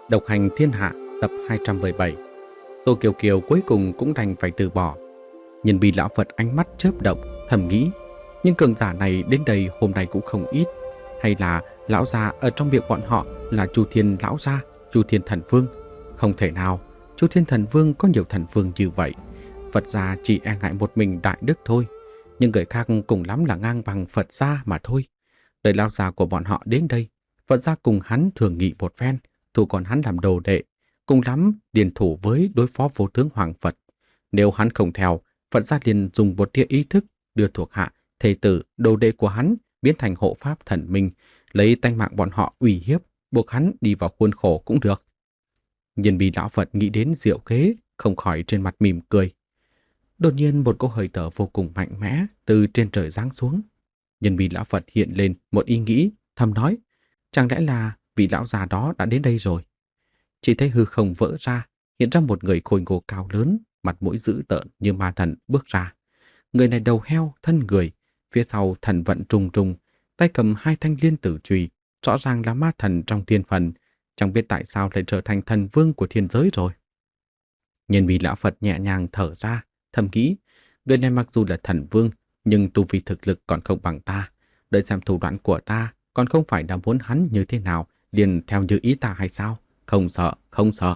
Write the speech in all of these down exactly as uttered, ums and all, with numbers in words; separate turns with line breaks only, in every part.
Độc hành thiên hạ tập hai trăm mười bảy. Tô Kiều Kiều cuối cùng cũng đành phải từ bỏ. Nhìn bị lão Phật ánh mắt chớp động, thầm nghĩ, nhưng cường giả này đến đây hôm nay cũng không ít. Hay là lão già ở trong miệng bọn họ là Chu Thiên lão gia, Chu Thiên thần vương? Không thể nào, Chu Thiên thần vương có nhiều thần vương như vậy. Phật gia chỉ e ngại một mình đại đức thôi, nhưng người khác cùng lắm là ngang bằng Phật gia mà thôi. Đợi lão già của bọn họ đến đây, Phật gia cùng hắn thường nghị một phen, thu còn hắn làm đồ đệ, cùng lắm điền thủ với đối phó vô tướng Hoàng Phật. Nếu hắn không theo, Phật gia liền dùng một tia ý thức đưa thuộc hạ, thầy tử, đồ đệ của hắn biến thành hộ pháp thần minh, lấy tánh mạng bọn họ uy hiếp, buộc hắn đi vào khuôn khổ cũng được. Nhân bị lão Phật nghĩ đến diệu kế, không khỏi trên mặt mỉm cười. Đột nhiên một cỗ hơi thở vô cùng mạnh mẽ từ trên trời giáng xuống. Nhân bị lão Phật hiện lên một ý nghĩ, thầm nói, chẳng lẽ là vị lão già đó đã đến đây rồi? Chỉ thấy hư không vỡ ra, hiện ra một người khôi ngô cao lớn, mặt mũi dữ tợn như ma thần bước ra. Người này đầu heo, thân người, phía sau thần vận trùng trùng, tay cầm hai thanh liên tử chùy, rõ ràng là ma thần trong thiên phần, chẳng biết tại sao lại trở thành thần vương của thiên giới rồi. Nhân vì lão Phật nhẹ nhàng thở ra, thầm nghĩ, người này mặc dù là thần vương, nhưng tu vi thực lực còn không bằng ta. Đợi xem thủ đoạn của ta, còn không phải đã muốn hắn như thế nào, liền theo như ý ta hay sao? Không sợ, không sợ.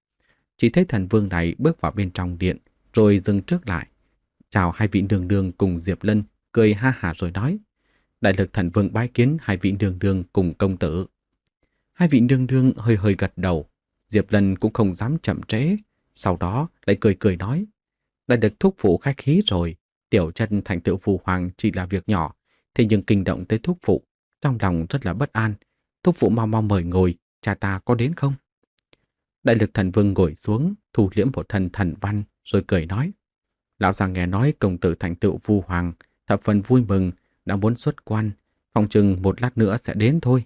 Chỉ thấy thần vương này bước vào bên trong điện, rồi dừng trước lại. Chào hai vị đường đường cùng Diệp Lân, cười ha hả rồi nói, đại lực thần vương bái kiến hai vị đường đường cùng công tử. Hai vị đường đường hơi hơi gật đầu, Diệp Lân cũng không dám chậm trễ, sau đó lại cười cười nói, đại lực thúc phụ khách khí rồi, tiểu chân thành tựu phù hoàng chỉ là việc nhỏ, thế nhưng kinh động tới thúc phụ, trong lòng rất là bất an. Thúc phụ mau mau mời ngồi, cha ta có đến không? Đại lực thần vương ngồi xuống, thu liễm một thân thần văn, rồi cười nói, lão già nghe nói công tử thành tựu phu hoàng, thập phần vui mừng, đã muốn xuất quan, phòng chừng một lát nữa sẽ đến thôi.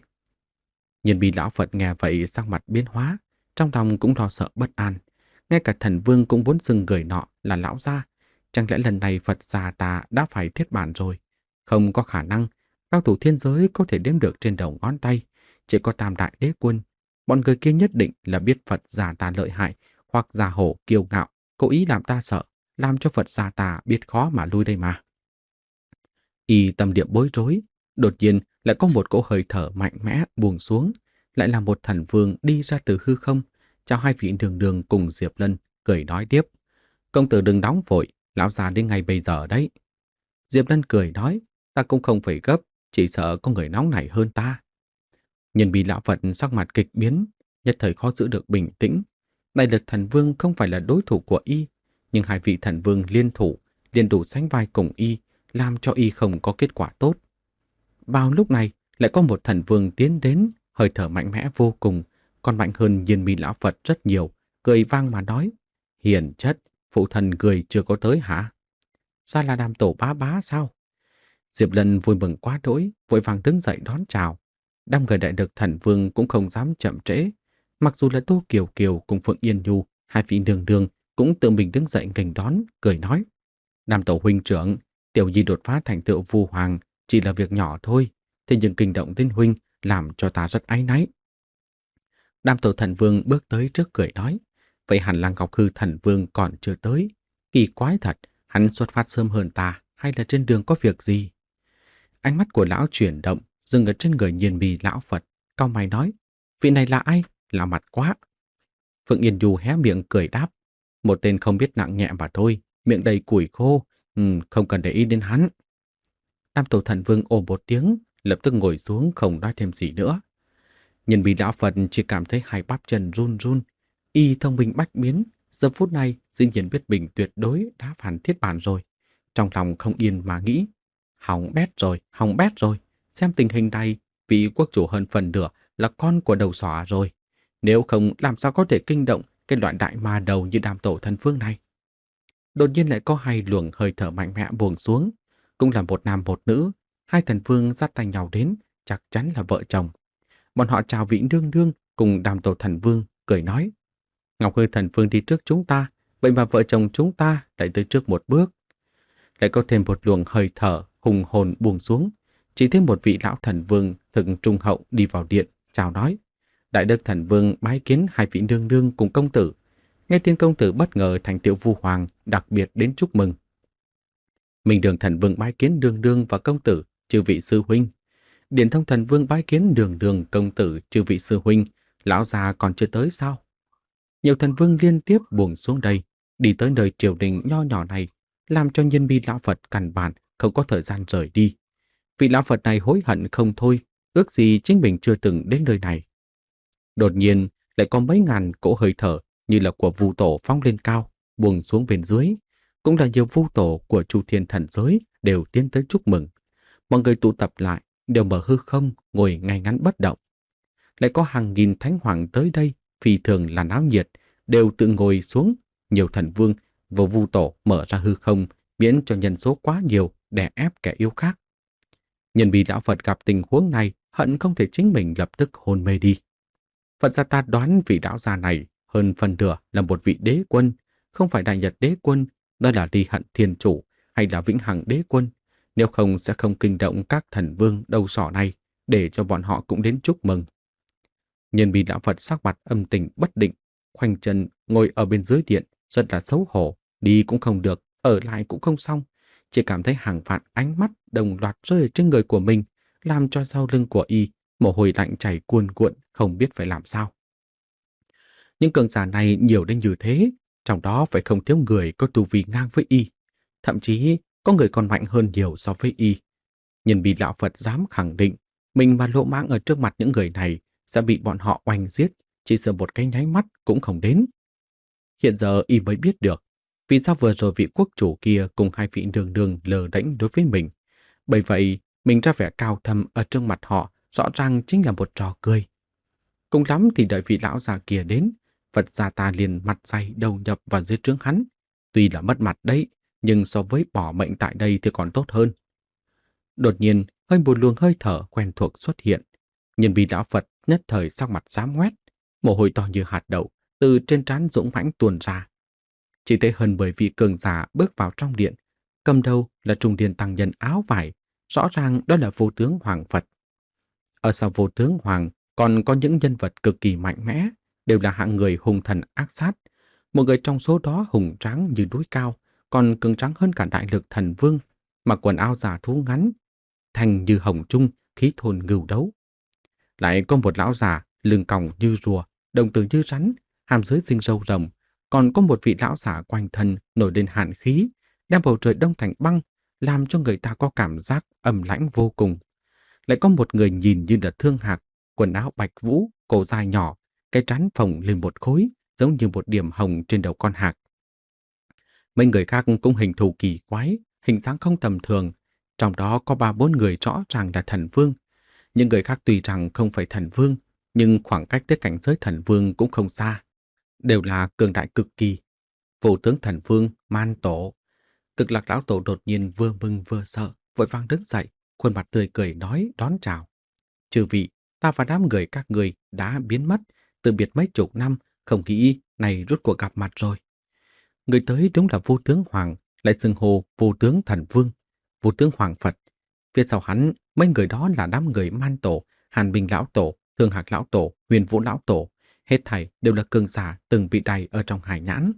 Nhìn bị lão Phật nghe vậy sắc mặt biến hóa, trong lòng cũng lo sợ bất an. Ngay cả thần vương cũng muốn xưng người nọ là lão gia. Chẳng lẽ lần này Phật già ta đã phải thiết bản rồi? Không có khả năng, cao thủ thiên giới có thể đếm được trên đầu ngón tay, chỉ có tam đại đế quân. Bọn người kia nhất định là biết Phật già ta lợi hại, hoặc già hổ kiêu ngạo, cố ý làm ta sợ, làm cho Phật già ta biết khó mà lui đây mà. Y tâm địa bối rối, đột nhiên lại có một cỗ hơi thở mạnh mẽ buông xuống, lại là một thần vương đi ra từ hư không, chào hai vị đường đường cùng Diệp Lân, cười nói tiếp, công tử đừng nóng vội, lão già đến ngay bây giờ đấy. Diệp Lân cười nói, ta cũng không phải gấp, chỉ sợ có người nóng nảy hơn ta. Nhân bị lão Phật sắc mặt kịch biến, nhất thời khó giữ được bình tĩnh. Đại lực thần vương không phải là đối thủ của y, nhưng hai vị thần vương liên thủ, liền đủ sánh vai cùng y, làm cho y không có kết quả tốt. Vào lúc này, lại có một thần vương tiến đến, hơi thở mạnh mẽ vô cùng, còn mạnh hơn Nhiên Mi lão Phật rất nhiều, cười vang mà nói, hiền chất, phụ thần người chưa có tới hả? Sao là đàm tổ bá bá sao? Diệp Lân vui mừng quá đỗi, vội vàng đứng dậy đón chào. Đám người đại được thần vương cũng không dám chậm trễ. Mặc dù là Tô Kiều Kiều cùng Phượng Yên Nhu, hai vị đường đường cũng tự mình đứng dậy nghênh đón, cười nói, đàm tổ huynh trưởng, tiểu nhi đột phá thành tựu vu hoàng chỉ là việc nhỏ thôi, thế nhưng kinh động đến huynh làm cho ta rất áy náy. Đàm tổ thần vương bước tới trước cười nói, vậy hẳn là Ngọc Hư thần vương còn chưa tới. Kỳ quái thật, hắn xuất phát sớm hơn ta, hay là trên đường có việc gì? Ánh mắt của lão chuyển động, dừng ở trên người Nhiên Mi lão Phật, cau mày nói, vị này là ai? Lạ mặt quá. Phượng Yên Du hé miệng cười đáp, một tên không biết nặng nhẹ mà thôi, miệng đầy củi khô, ừ, không cần để ý đến hắn. Nam tổ thần vương ồ một tiếng, lập tức ngồi xuống không nói thêm gì nữa. Nhiên Mi lão Phật chỉ cảm thấy hai bắp chân run run, y thông minh bách biến, giờ phút này dĩ nhiên biết mình tuyệt đối đã phản thiết bản rồi. Trong lòng không yên mà nghĩ, hỏng bét rồi, hỏng bét rồi, xem tình hình này, vị quốc chủ hơn phần nửa là con của đầu sỏ rồi. Nếu không làm sao có thể kinh động cái loại đại ma đầu như đàm tổ thần vương này. Đột nhiên lại có hai luồng hơi thở mạnh mẽ buông xuống, cũng là một nam một nữ, hai thần vương dắt tay nhau đến, chắc chắn là vợ chồng. Bọn họ chào vị nương nương cùng đàm tổ thần vương, cười nói, Ngọc Hư thần vương đi trước chúng ta, vậy mà vợ chồng chúng ta lại tới trước một bước. Lại có thêm một luồng hơi thở hùng hồn buông xuống, chỉ thêm một vị lão thần vương thực trung hậu đi vào điện, chào nói, Đại đức thần vương bái kiến hai vị nương nương cùng công tử. Nghe tin công tử bất ngờ thành tựu vu hoàng, đặc biệt đến chúc mừng. Minh Đường thần vương bái kiến nương nương và công tử, chư vị sư huynh. Điển Thông thần vương bái kiến nương nương công tử, chư vị sư huynh. Lão già còn chưa tới sao? Nhiều thần vương liên tiếp buông xuống đây, đi tới nơi triều đình nho nhỏ này, làm cho Nhân Bi lão Phật căn bản không có thời gian rời đi. Vị lão Phật này hối hận không thôi, ước gì chính mình chưa từng đến nơi này. Đột nhiên lại có mấy ngàn cỗ hơi thở như là của vu tổ phóng lên cao, buông xuống bên dưới, cũng là nhiều vu tổ của Chu Thiên thần giới đều tiến tới chúc mừng. Mọi người tụ tập lại, đều mở hư không, ngồi ngay ngắn bất động. Lại có hàng nghìn thánh hoàng tới đây, phi thường là náo nhiệt, đều tự ngồi xuống. Nhiều thần vương và vu tổ mở ra hư không, miễn cho nhân số quá nhiều để ép kẻ yếu khác. Nhân Bi lão Phật gặp tình huống này, hận không thể chính mình lập tức hôn mê đi. Phật gia ta đoán vị lão già này hơn phần nửa là một vị đế quân, không phải đại nhật đế quân, đó là Ly Hận Thiên Chủ hay là Vĩnh Hằng đế quân. Nếu không sẽ không kinh động các thần vương đầu sỏ này, để cho bọn họ cũng đến chúc mừng. Nhân Bi lão Phật sắc mặt âm tình bất định, khoanh chân ngồi ở bên dưới điện, rất là xấu hổ, đi cũng không được, ở lại cũng không xong, chỉ cảm thấy hàng vạn ánh mắt đồng loạt rơi trên người của mình, làm cho sau lưng của y mồ hôi lạnh chảy cuồn cuộn, không biết phải làm sao. Những cường giả này nhiều đến như thế, trong đó phải không thiếu người có tu vi ngang với y, thậm chí có người còn mạnh hơn nhiều so với y. Nhân Bi lão Phật dám khẳng định mình mà lộ mãng ở trước mặt những người này sẽ bị bọn họ oanh giết, chỉ sợ một cái nháy mắt cũng không đến. Hiện giờ y mới biết được vì sao vừa rồi vị quốc chủ kia cùng hai vị đường đường lờ đễnh đối với mình. Bởi vậy, mình ra vẻ cao thâm ở trước mặt họ rõ ràng chính là một trò cười. Cùng lắm thì đợi vị lão già kia đến, Phật gia ta liền mặt dày đầu nhập vào dưới trướng hắn. Tuy là mất mặt đấy, nhưng so với bỏ mệnh tại đây thì còn tốt hơn. Đột nhiên, hơi một luồng hơi thở quen thuộc xuất hiện. Nhân Bi lão Phật nhất thời sắc mặt xám ngoét, mồ hôi to như hạt đậu từ trên trán dũng mãnh tuôn ra. Chỉ thấy hơn mười vị cường giả bước vào trong điện, cầm đầu là trung niên tăng nhân áo vải, rõ ràng đó là vô tướng Hoàng Phật. Ở sau vô tướng Hoàng còn có những nhân vật cực kỳ mạnh mẽ, đều là hạng người hung thần ác sát. Một người trong số đó hùng tráng như núi cao, còn cường tráng hơn cả đại lực thần vương, mặc quần áo giả thú ngắn, thành như hồng trung, khí thôn ngưu đấu. Lại có một lão già lưng còng như rùa, đồng tử như rắn, hàm dưới sinh râu rồng. Còn có một vị lão giả quanh thân nổi lên hàn khí, đem bầu trời đông thành băng, làm cho người ta có cảm giác âm lãnh vô cùng. Lại có một người nhìn như là thương hạc, quần áo bạch vũ, cổ dài nhỏ, cái trán phồng lên một khối, giống như một điểm hồng trên đầu con hạc. Mấy người khác cũng hình thù kỳ quái, hình dáng không tầm thường, trong đó có ba bốn người rõ ràng là thần vương. Những người khác tuy rằng không phải thần vương, nhưng khoảng cách tới cảnh giới thần vương cũng không xa, đều là cường đại cực kỳ. Vô tướng thần vương Man Tổ. Cực Lạc lão tổ đột nhiên vừa mừng vừa sợ, vội vàng đứng dậy, khuôn mặt tươi cười nói đón chào. Chư vị, ta và đám người các người đã biến mất, từ biệt mấy chục năm, không nghĩ này rốt cuộc gặp mặt rồi. Người tới đúng là vô tướng Hoàng, lại xưng hô vô tướng thần vương, vô tướng Hoàng Phật. Phía sau hắn, mấy người đó là đám người Man Tổ, Hàn Bình lão tổ, Thương Hạc lão tổ, Huyền Vũ lão tổ, hết thảy đều là cường giả từng bị đầy ở trong hải nhãn.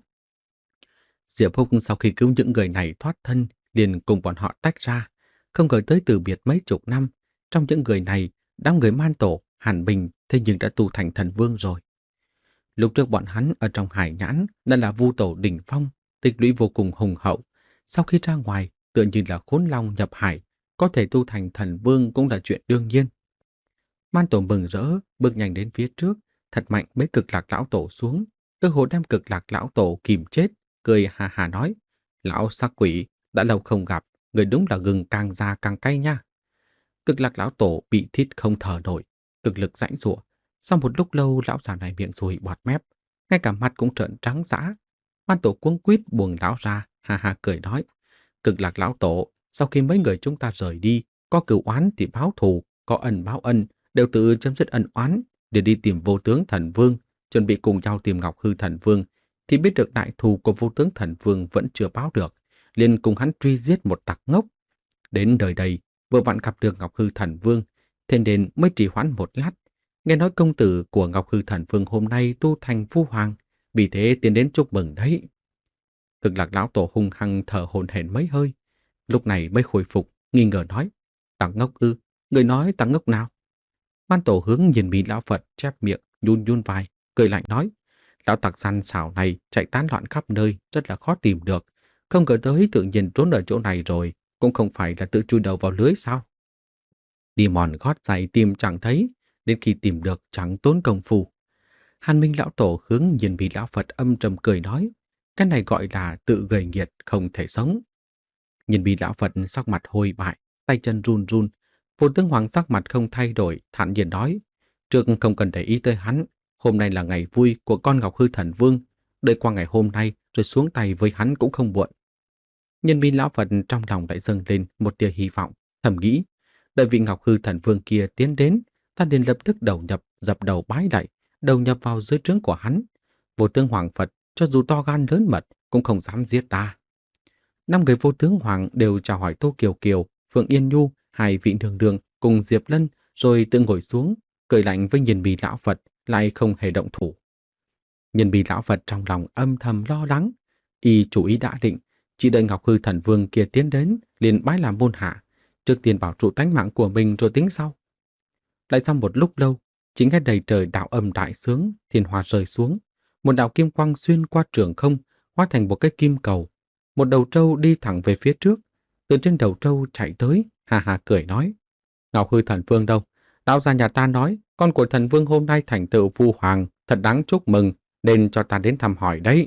Diệp Húc sau khi cứu những người này thoát thân, liền cùng bọn họ tách ra, không ngờ tới từ biệt mấy chục năm. Trong những người này, đám người Man Tổ, Hàn Bình thế nhưng đã tu thành thần vương rồi. Lúc trước bọn hắn ở trong hải nhãn đã là vu tổ đỉnh phong, tích lũy vô cùng hùng hậu. Sau khi ra ngoài, tựa như là khốn long nhập hải, có thể tu thành thần vương cũng là chuyện đương nhiên. Man Tổ mừng rỡ, bước nhanh đến phía trước, thật mạnh bế Cực Lạc lão tổ xuống, cơ hồ đem Cực Lạc lão tổ kìm chết, cười hà hà nói: "Lão sắc quỷ, đã lâu không gặp, người đúng là gừng càng già càng cay nha." Cực Lạc lão tổ bị thít không thở nổi, cực lực giãy giụa. Sau một lúc lâu, lão già này miệng sùi bọt mép, ngay cả mặt cũng trợn trắng dã. Man Tổ cuống quýt buông lão ra, hà hà cười nói: "Cực Lạc lão tổ, sau khi mấy người chúng ta rời đi, có cửu oán thì báo thù, có ân báo ân, đều tự chấm dứt ân oán, để đi tìm vô tướng thần vương, chuẩn bị cùng nhau tìm Ngọc Hư thần vương, thì biết được đại thù của vô tướng thần vương vẫn chưa báo được, liền cùng hắn truy giết một tặc ngốc. Đến đời đây, vừa vặn gặp được Ngọc Hư thần vương, thế nên mới trì hoãn một lát. Nghe nói công tử của Ngọc Hư Thần Vương hôm nay tu thành phu hoàng, vì thế tiến đến chúc mừng đấy. Cực Lạc lão tổ hung hăng thở hổn hển mấy hơi, lúc này mới khôi phục, nghi ngờ nói: "Tằng ngốc ư? Người nói tằng ngốc nào?" Man tổ hướng nhìn Mỹ lão Phật chép miệng, nhún nhún vai, cười lạnh nói: "Lão tặc săn xảo này chạy tán loạn khắp nơi, rất là khó tìm được. Không ngờ tới tự nhiên trốn ở chỗ này rồi, cũng không phải là tự chui đầu vào lưới sao? Đi mòn gót giày tìm chẳng thấy, đến khi tìm được chẳng tốn công phu." Hàn Minh lão tổ hướng nhìn Mỹ lão Phật âm trầm cười nói: "Cái này gọi là tự gây nghiệt, không thể sống." Nhìn Mỹ lão Phật sắc mặt hôi bại, tay chân run run, Vô Tướng Hoàng sắc mặt không thay đổi, thản nhiên nói: "Trước không cần để ý tới hắn, hôm nay là ngày vui của con Ngọc Hư Thần Vương, đợi qua ngày hôm nay rồi xuống tay với hắn cũng không muộn." Nhân Mỹ lão Phật trong lòng lại dâng lên một tia hy vọng, thầm nghĩ: đợi vị Ngọc Hư Thần Vương kia tiến đến, ta liền lập tức đầu nhập, dập đầu bái lạy, đầu nhập vào dưới trướng của hắn. Vô Tướng Hoàng Phật cho dù to gan lớn mật cũng không dám giết ta. Năm người Vô Tướng Hoàng đều chào hỏi Tô Kiều Kiều, Phượng Yên Nhu, hai vị đường đường cùng Diệp Lân, rồi tự ngồi xuống, cười lạnh với Nhìn Bì lão Phật, lại không hề động thủ. Nhìn Bì lão Phật trong lòng âm thầm lo lắng, y chủ ý đã định, chỉ đợi Ngọc Hư Thần Vương kia tiến đến, liền bái làm môn hạ, trước tiên bảo trụ tánh mạng của mình rồi tính sau. Lại sau một lúc lâu, chính nghe đầy trời đạo âm đại sướng, thiên hoa rơi xuống, một đạo kim quang xuyên qua trường không, hóa thành một cái kim cầu. Một đầu trâu đi thẳng về phía trước, từ trên đầu trâu chạy tới, hà hà cười nói: "Ngọc Hư Thần Vương đâu? Lão gia nhà ta nói, con của thần vương hôm nay thành tựu phu hoàng, thật đáng chúc mừng, nên cho ta đến thăm hỏi đấy."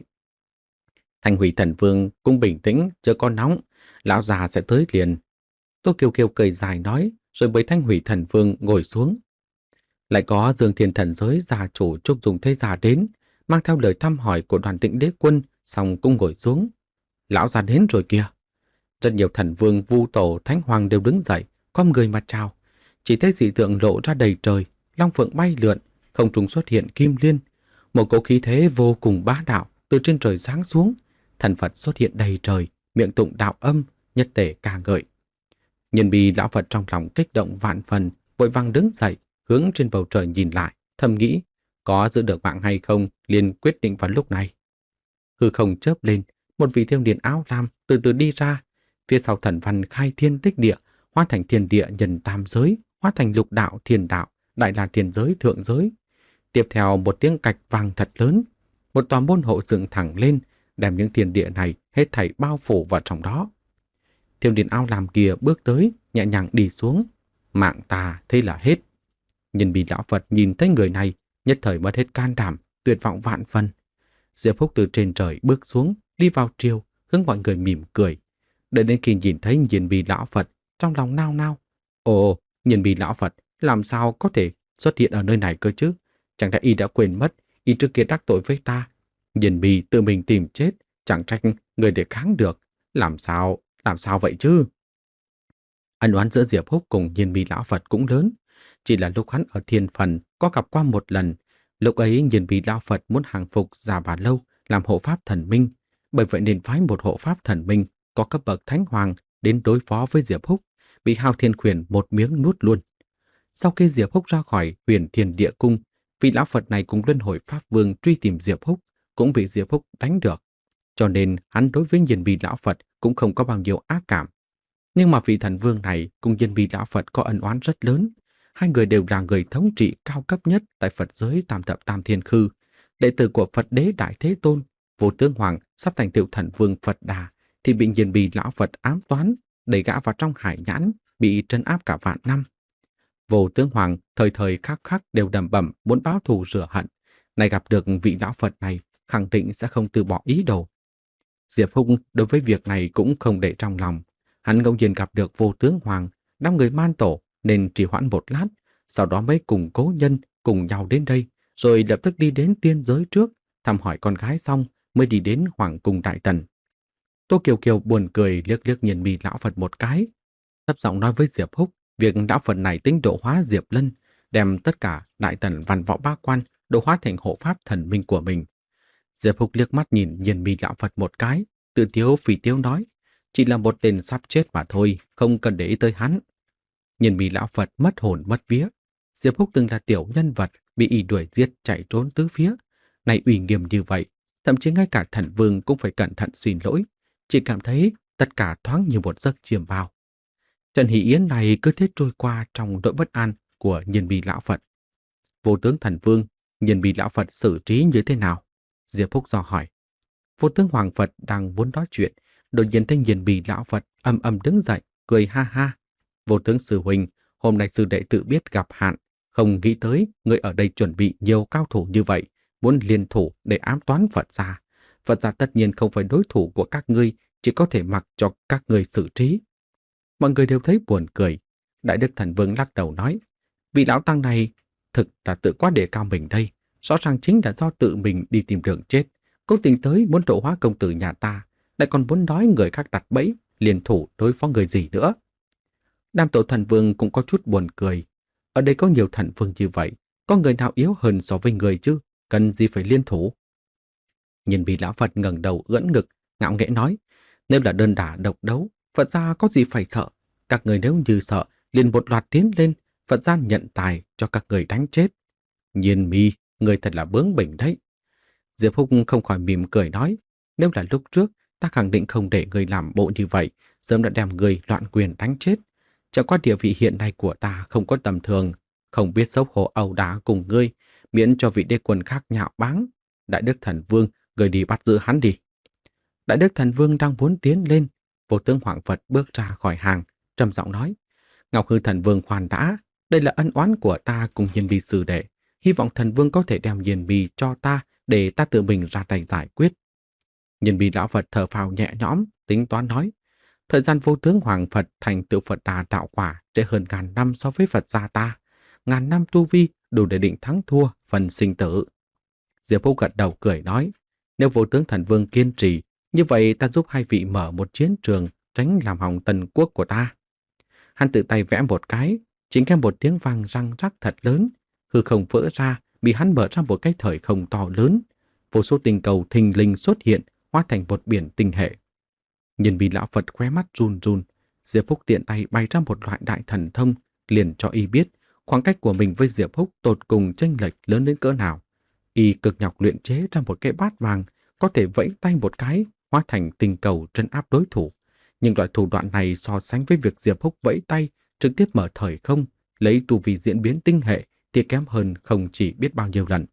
Thanh Hủy Thần Vương cũng bình tĩnh, chưa có nóng, lão già sẽ tới liền. Tô Kiều Kiều cười dài nói, rồi với Thanh Hủy Thần Vương ngồi xuống. Lại có Dương Thiên Thần Giới gia chủ Trúc Dùng Thế Gia đến, mang theo lời thăm hỏi của Đoàn Tịnh Đế Quân, xong cũng ngồi xuống. Lão già đến rồi kìa. Rất nhiều thần vương, vu tổ, thánh hoàng đều đứng dậy, con người mà chào. Chỉ thấy dị tượng lộ ra đầy trời, long phượng bay lượn, không trung xuất hiện kim liên. Một cỗ khí thế vô cùng bá đạo từ trên trời giáng xuống, thần Phật xuất hiện đầy trời, miệng tụng đạo âm, nhất tể ca ngợi. Nhân Bì lão Phật trong lòng kích động vạn phần, vội vàng đứng dậy, hướng trên bầu trời nhìn lại, thầm nghĩ, có giữ được mạng hay không, liền quyết định vào lúc này. Hư không chớp lên, một vị thiêu niên áo lam từ từ đi ra, phía sau thần văn khai thiên tích địa, hóa thành thiên địa nhân tam giới, hóa thành lục đạo thiên đạo, đại la thiên giới thượng giới. Tiếp theo một tiếng cạch vang thật lớn, một tòa môn hộ dựng thẳng lên, đem những thiên địa này hết thảy bao phủ vào trong đó. Thiêu niên áo lam kia bước tới, nhẹ nhàng đi xuống. Mạng ta thế là hết. Nhân Bì lão Phật nhìn thấy người này, nhất thời mất hết can đảm, tuyệt vọng vạn phần. Diệp Phúc từ trên trời bước xuống, đi vào triều, hướng mọi người mỉm cười. Đợi đến khi nhìn thấy Nhiên Bì lão Phật, trong lòng nao nao. Ồ, Nhiên Bì lão Phật làm sao có thể xuất hiện ở nơi này cơ chứ? Chẳng lẽ y đã quên mất, y trước kia đắc tội với ta. Nhiên Bì tự mình tìm chết, chẳng trách người để kháng được. Làm sao, làm sao vậy chứ? Ân oán giữa Diệp Húc cùng Nhiên Bì lão Phật cũng lớn. Chỉ là lúc hắn ở thiên phần có gặp qua một lần. Lúc ấy Nhiên Bì lão Phật muốn hàng phục Già Bà Lâu làm hộ pháp thần minh. Bởi vậy nên phái một hộ pháp thần minh có cấp bậc thánh hoàng đến đối phó với Diệp Húc, bị Hao Thiên Khuyển một miếng nuốt luôn. Sau khi Diệp Húc ra khỏi Huyền Thiên Địa Cung, vị lão Phật này cùng Luân Hồi Pháp Vương truy tìm Diệp Húc, cũng bị Diệp Húc đánh được. Cho nên hắn đối với Nhiên Bì lão Phật cũng không có bao nhiêu ác cảm. Nhưng mà vị thần vương này cùng Nhiên Bì lão Phật có ân oán rất lớn. Hai người đều là người thống trị cao cấp nhất tại Phật giới Tam Thập Tam Thiên Khư, đệ tử của Phật Đế Đại Thế Tôn. Vô Tướng Hoàng sắp thành tựu thần vương Phật Đà thì bị Nhiên Bì lão Phật ám toán, đẩy gã vào trong hải nhãn, bị trấn áp cả vạn năm. Vô Tướng Hoàng thời thời khắc khắc đều đầm bẩm muốn báo thù rửa hận, này gặp được vị lão Phật này khẳng định sẽ không từ bỏ ý đồ. Diệp Húc đối với việc này cũng không để trong lòng, hắn ngẫu nhiên gặp được Vô Tướng Hoàng, đám người Man Tổ nên trì hoãn một lát, sau đó mới cùng cố nhân cùng nhau đến đây, rồi lập tức đi đến tiên giới trước, thăm hỏi con gái xong mới đi đến Hoàng cung Đại Tần. Tô Kiều Kiều buồn cười liếc liếc Nhiên Bì lão Phật một cái, thấp giọng nói với Diệp Húc, việc lão Phật này tính độ hóa Diệp Lân, đem tất cả Đại Tần văn võ ba quan độ hóa thành hộ pháp thần minh của mình. Diệp Húc liếc mắt nhìn Nhiên Bì lão Phật một cái, tự tiếu phì tiếu nói, chỉ là một tên sắp chết mà thôi, không cần để ý tới hắn. Nhiên Bì lão Phật mất hồn mất vía. Diệp Húc từng là tiểu nhân vật bị y đuổi giết chạy trốn tứ phía, nay uy nghiêm như vậy, thậm chí ngay cả thần vương cũng phải cẩn thận xin lỗi, chỉ cảm thấy tất cả thoáng như một giấc chiêm bao. Trận hỷ yến này cứ thế trôi qua trong nỗi bất an của Nhiên Bi lão Phật. Vô tướng thần vương, Nhiên Bi lão Phật xử trí như thế nào? Diệp Húc dò hỏi. Vô tướng Hoàng Phật đang muốn nói chuyện, đột nhiên thấy Nhiên Bi lão Phật âm âm đứng dậy, cười ha ha. Vô tướng sư huynh, hôm nay sư đệ tự biết gặp hạn, không nghĩ tới người ở đây chuẩn bị nhiều cao thủ như vậy, muốn liên thủ để ám toán Phật gia. Phật gia tất nhiên không phải đối thủ của các ngươi, chỉ có thể mặc cho các ngươi xử trí. Mọi người đều thấy buồn cười. Đại Đức Thần Vương lắc đầu nói, vị lão tăng này thực là tự quá đề cao mình đây, rõ ràng chính là do tự mình đi tìm đường chết, cố tình tới muốn độ hóa công tử nhà ta, lại còn muốn nói người khác đặt bẫy, liên thủ đối phó người gì nữa. Nam tổ thần vương cũng có chút buồn cười. Ở đây có nhiều thần vương như vậy, có người nào yếu hơn so với người chứ, cần gì phải liên thủ. Nhìn bị lão Phật ngẩng đầu ưỡn ngực, ngạo nghễ nói, nếu là đơn đả độc đấu, Phật gia có gì phải sợ. Các người nếu như sợ, liền một loạt tiến lên, Phật gia nhận tài cho các người đánh chết. Nhiên Mi, người thật là bướng bỉnh đấy. Diệp Húc không khỏi mỉm cười nói, nếu là lúc trước, ta khẳng định không để người làm bộ như vậy, sớm đã đem người loạn quyền đánh chết. Chẳng qua địa vị hiện nay của ta không có tầm thường, không biết xấu hổ ẩu đả cùng ngươi, miễn cho vị đế quân khác nhạo báng. Đại Đức Thần Vương, người đi bắt giữ hắn đi. Đại Đức Thần Vương đang muốn tiến lên, Vô tướng Hoàng Phật bước ra khỏi hàng, trầm giọng nói, Ngọc Hư Thần Vương khoan đã, đây là ân oán của ta cùng Nhiên Bi sư đệ, hy vọng Thần Vương có thể đem Nhiên Bi cho ta để ta tự mình ra tay giải quyết. Nhiên Bi lão Phật thở phào nhẹ nhõm, tính toán nói, thời gian Vô tướng Hoàng Phật thành tựu Phật Đà đạo quả trễ hơn ngàn năm so với Phật gia ta, ngàn năm tu vi đủ để định thắng thua phần sinh tử. Diệp Húc gật đầu cười nói, nếu Vô tướng Thần Vương kiên trì, như vậy ta giúp hai vị mở một chiến trường, tránh làm hỏng tần quốc của ta. Hắn tự tay vẽ một cái, chính nghe một tiếng vang răng rắc thật lớn, hư không vỡ ra, bị hắn mở ra một cái thời không to lớn. Vô số tinh cầu thình lình xuất hiện, hóa thành một biển tinh hệ. Nhìn bị lão Phật khóe mắt run run, Diệp Húc tiện tay bày ra một loại đại thần thông, liền cho y biết khoảng cách của mình với Diệp Húc tột cùng chênh lệch lớn đến cỡ nào. Y cực nhọc luyện chế ra một cái bát vàng, có thể vẫy tay một cái, hóa thành tinh cầu trấn áp đối thủ. Nhưng loại thủ đoạn này so sánh với việc Diệp Húc vẫy tay, trực tiếp mở thời không, lấy tu vi diễn biến tinh hệ thì kém hơn không chỉ biết bao nhiêu lần.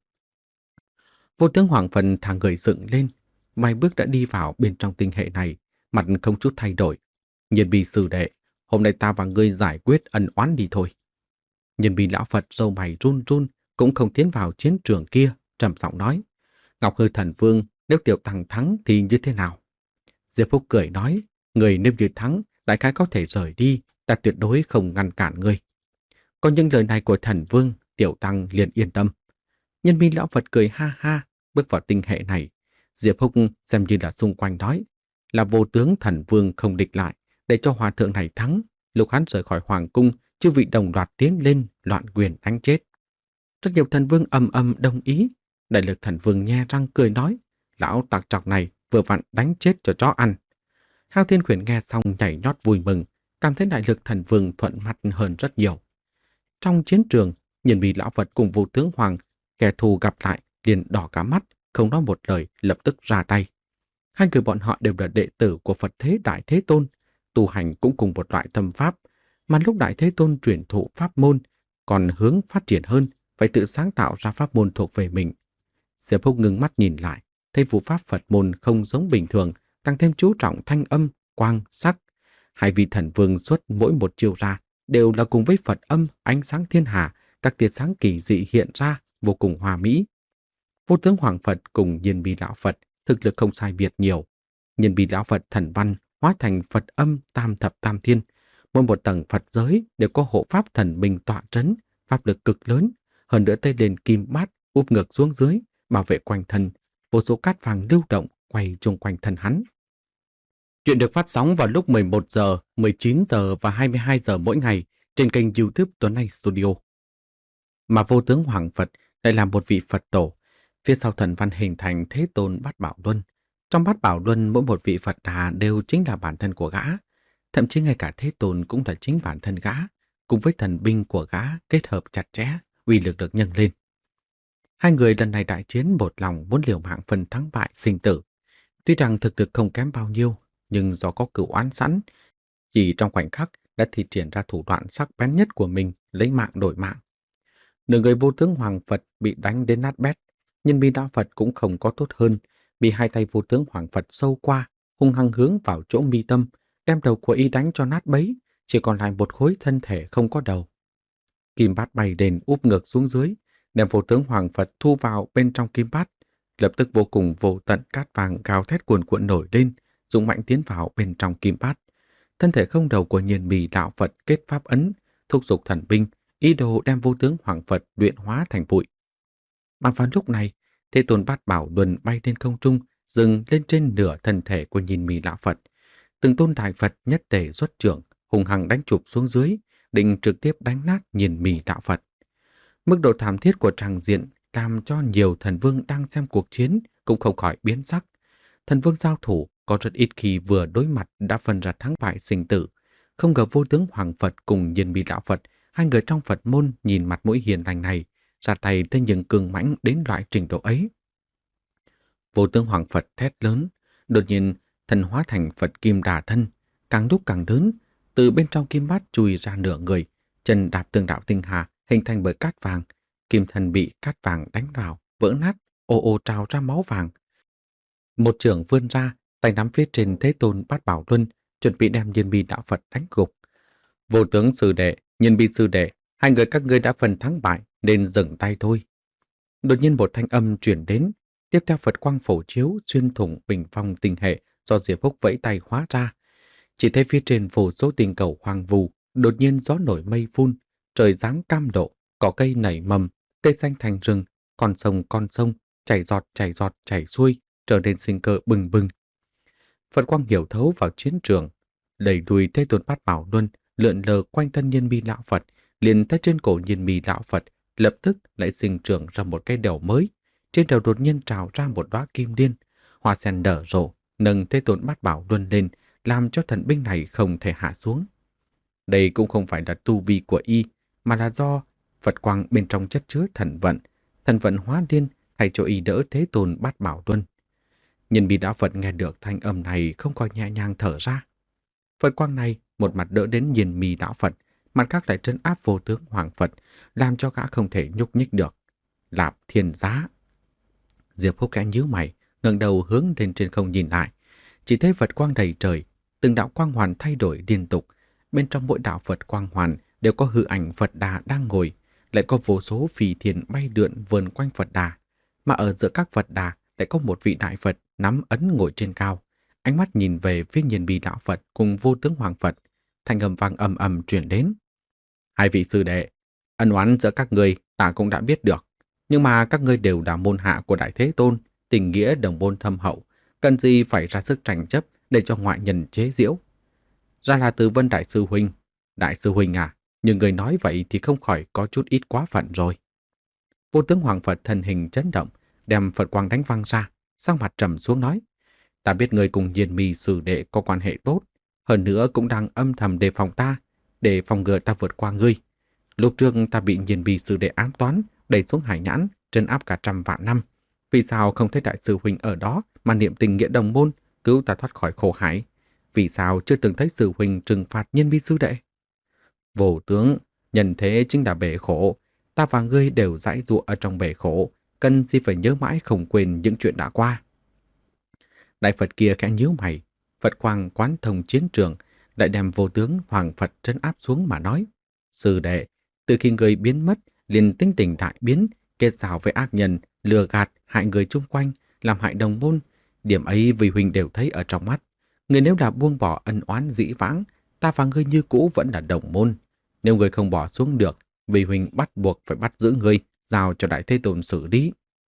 Vô tướng Hoàng Phật thả người dựng lên, vài bước đã đi vào bên trong tinh hệ này, mặt không chút thay đổi. Nhiên Bi sư đệ, hôm nay ta và ngươi giải quyết ân oán đi thôi. Nhiên Bi lão Phật râu mày run run, cũng không tiến vào chiến trường kia, trầm giọng nói, Ngọc Hư Thần Vương, nếu tiểu tăng thắng thì như thế nào? Diệp Húc cười nói, người nếu như thắng, đại khái có thể rời đi, ta tuyệt đối không ngăn cản ngươi. Có những lời này của thần vương, tiểu tăng liền yên tâm. Nhân Bi lão Phật cười ha ha, bước vào tinh hệ này. Diệp Húc xem như là xung quanh nói, là vô tướng thần vương không địch lại, để cho hòa thượng này thắng. Lúc hắn rời khỏi hoàng cung, chư vị đồng loạt tiến lên, loạn quyền đánh chết. Rất nhiều thần vương ầm ầm đồng ý. Đại lực thần vương nhe răng cười nói, lão tặc trọc này vừa vặn đánh chết cho chó ăn. Hao Thiên Khuyển nghe xong nhảy nhót vui mừng, cảm thấy đại lực thần vương thuận mặt hơn rất nhiều. Trong chiến trường, Nhiên Bi lão Phật cùng vô tướng Hoàng, kẻ thù gặp lại liền đỏ cả mắt, không nói một lời, lập tức ra tay. Hai người bọn họ đều là đệ tử của Phật Thế Đại Thế Tôn, tu hành cũng cùng một loại tâm pháp, mà lúc Đại Thế Tôn truyền thụ pháp môn, còn hướng phát triển hơn, phải tự sáng tạo ra pháp môn thuộc về mình. Diệp Húc ngưng mắt nhìn lại, thấy vụ pháp Phật môn không giống bình thường, tăng thêm chú trọng thanh âm, quang, sắc. Hai vị thần vương xuất mỗi một chiều ra, đều là cùng với Phật âm, ánh sáng thiên hà, các tia sáng kỳ dị hiện ra, vô cùng hòa mỹ. Vô tướng Hoàng Phật cùng Nhiên Bi lão Phật, thực lực không sai biệt nhiều. Nhiên Bi lão Phật thần văn, hóa thành Phật âm tam thập tam thiên. Mỗi một tầng Phật giới đều có hộ pháp thần minh tọa trấn, pháp lực cực lớn, hơn nữa tay lên kim bát, úp ngược xuống dưới, bảo vệ quanh thân, vô số cát vàng lưu động quay chung quanh thân hắn. Chuyện được phát sóng vào lúc mười một giờ, mười chín giờ và hai mươi hai giờ mỗi ngày trên kênh YouTube Tuấn Anh Studio. Mà vô tướng Hoàng Phật lại là một vị Phật tổ, phía sau thần văn hình thành Thế Tôn Bát Bảo Luân. Trong Bát Bảo Luân, mỗi một vị Phật Đà đều chính là bản thân của gã, thậm chí ngay cả Thế Tôn cũng là chính bản thân gã, cùng với thần binh của gã kết hợp chặt chẽ, uy lực được nhân lên. Hai người lần này đại chiến một lòng muốn liều mạng phân thắng bại sinh tử. Tuy rằng thực lực không kém bao nhiêu, nhưng do có cửu oán sẵn, chỉ trong khoảnh khắc đã thi triển ra thủ đoạn sắc bén nhất của mình, lấy mạng đổi mạng. Nửa người vô tướng Hoàng Phật bị đánh đến nát bét, nhưng bi đạo Phật cũng không có tốt hơn, bị hai tay vô tướng Hoàng Phật sâu qua, hung hăng hướng vào chỗ mi tâm, đem đầu của y đánh cho nát bấy, chỉ còn lại một khối thân thể không có đầu. Kim bát bay lên úp ngược xuống dưới, đem vô tướng Hoàng Phật thu vào bên trong kim bát, lập tức vô cùng vô tận cát vàng gào thét cuồn cuộn nổi lên, dũng mạnh tiến vào bên trong kim bát. Thân thể không đầu của Nhiên Mì đạo Phật kết pháp ấn, thúc giục thần binh, ý đồ đem vô tướng Hoàng Phật luyện hóa thành bụi. Mà vào lúc này, Thế Tôn Bát Bảo Luân bay lên không trung, dừng lên trên nửa thân thể của Nhiên Mì đạo Phật. Từng tôn đại Phật nhất tề xuất trưởng, hùng hăng đánh chụp xuống dưới, định trực tiếp đánh nát Nhiên Mì đạo Phật. Mức độ thảm thiết của tràng diện làm cho nhiều thần vương đang xem cuộc chiến cũng không khỏi biến sắc. Thần vương giao thủ có rất ít khi vừa đối mặt đã phân ra thắng bại sinh tử. Không ngờ vô tướng Hoàng Phật cùng Nhiên Mì đạo Phật, hai người trong Phật môn nhìn mặt mũi hiền lành này, ra tay tới những cường mãnh đến loại trình độ ấy. Vô tướng Hoàng Phật thét lớn, đột nhiên thần hóa thành Phật Kim Đà Thân, càng lúc càng lớn, từ bên trong kim bát chui ra nửa người, chân đạp tương đạo tinh hà, hình thành bởi cát vàng, kim thần bị cát vàng đánh vào, vỡ nát, ồ ồ trào ra máu vàng. Một trưởng vươn ra, tay nắm phía trên Thế Tôn Bát Bảo Luân, chuẩn bị đem Nhiên Mì đạo Phật đánh gục. Vô tướng sư đệ, Nhiên Mì sư đệ, hai người các ngươi đã phần thắng bại, nên dừng tay thôi. Đột nhiên một thanh âm truyền đến, tiếp theo Phật quang phổ chiếu xuyên thủng bình phong tinh hệ do Diệp Húc vẫy tay hóa ra. Chỉ thấy phía trên vô số tinh cầu hoang vu, đột nhiên gió nổi mây phun, trời giáng cam độ, cỏ cây nảy mầm, cây xanh thành rừng, con sông con sông, chảy giọt chảy giọt chảy xuôi, trở nên sinh cơ bừng bừng. Phật quang hiểu thấu vào chiến trường, đẩy đuôi Thế Tôn Bát Bảo Luân lượn lờ quanh thân Nhiên Mì lão Phật, liền tới trên cổ Nhiên Mì lão Phật, lập tức lại sinh trưởng ra một cái đầu mới. Trên đầu đột nhiên trào ra một đóa kim liên, hoa sen nở rộ, nâng Thế Tôn Bát Bảo Luân lên, làm cho thần binh này không thể hạ xuống. Đây cũng không phải là tu vi của y, mà là do Phật quang bên trong chất chứa thần vận, thần vận hóa liên thay cho y đỡ Thế Tôn Bát Bảo Luân. Nhiên Mì đạo Phật nghe được thanh âm này không khỏi nhẹ nhàng thở ra. Phật quang này một mặt đỡ đến Nhiên Mì đạo Phật, mặt khác lại trấn áp vô tướng Hoàng Phật, làm cho gã không thể nhúc nhích được. Lạp Thiên Giá. Diệp Húc khẽ nhíu mày, ngẩng đầu hướng lên trên không nhìn lại, chỉ thấy Phật quang đầy trời, từng đạo quang hoàn thay đổi liên tục, bên trong mỗi đạo Phật quang hoàn đều có hư ảnh Phật Đà đang ngồi, lại có vô số phi thiên bay lượn vờn quanh Phật Đà, mà ở giữa các Phật Đà lại có một vị đại Phật nắm ấn ngồi trên cao, ánh mắt nhìn về phía Nhiên Mì đạo Phật cùng vô tướng Hoàng Phật, thanh âm vang ầm ầm truyền đến. Hai vị sư đệ, ân oán giữa các ngươi ta cũng đã biết được, nhưng mà các ngươi đều là môn hạ của Đại Thế Tôn, tình nghĩa đồng môn thâm hậu, cần gì phải ra sức tranh chấp để cho ngoại nhân chế giễu. Ra là từ Vân Đại sư huynh. Đại sư huynh à, nhưng người nói vậy thì không khỏi có chút ít quá phận rồi. Vô tướng Hoàng Phật thân hình chấn động, đem Phật quang đánh văng ra, sang mặt trầm xuống nói: Ta biết người cùng Nhiên Mì sư đệ có quan hệ tốt, hơn nữa cũng đang âm thầm đề phòng ta, để phòng ngừa ta vượt qua ngươi. Lúc trước ta bị Nhiên Mì sư đệ ám toán, đẩy xuống hải nhãn, trấn áp cả trăm vạn năm. Vì sao không thấy đại sư huynh ở đó mà niệm tình nghĩa đồng môn, cứu ta thoát khỏi khổ hải? Vì sao chưa từng thấy sư huynh trừng phạt Nhiên Mì sư đệ? Vô tướng, nhân thế chính là bể khổ, ta và ngươi đều dãi dụa ở trong bể khổ, cần gì phải nhớ mãi không quên những chuyện đã qua. Đại Phật kia khẽ nhíu mày, Phật quang quán thông chiến trường, lại đem vô tướng Hoàng Phật trấn áp xuống mà nói: Sư đệ, từ khi người biến mất, liền tính tình đại biến, kết giao với ác nhân, lừa gạt, hại người chung quanh, làm hại đồng môn. Điểm ấy vì huynh đều thấy ở trong mắt. Người nếu là buông bỏ ân oán dĩ vãng, ta và ngươi như cũ vẫn là đồng môn. Nếu người không bỏ xuống được, vì huynh bắt buộc phải bắt giữ ngươi, giao cho Đại Thế Tôn xử lý.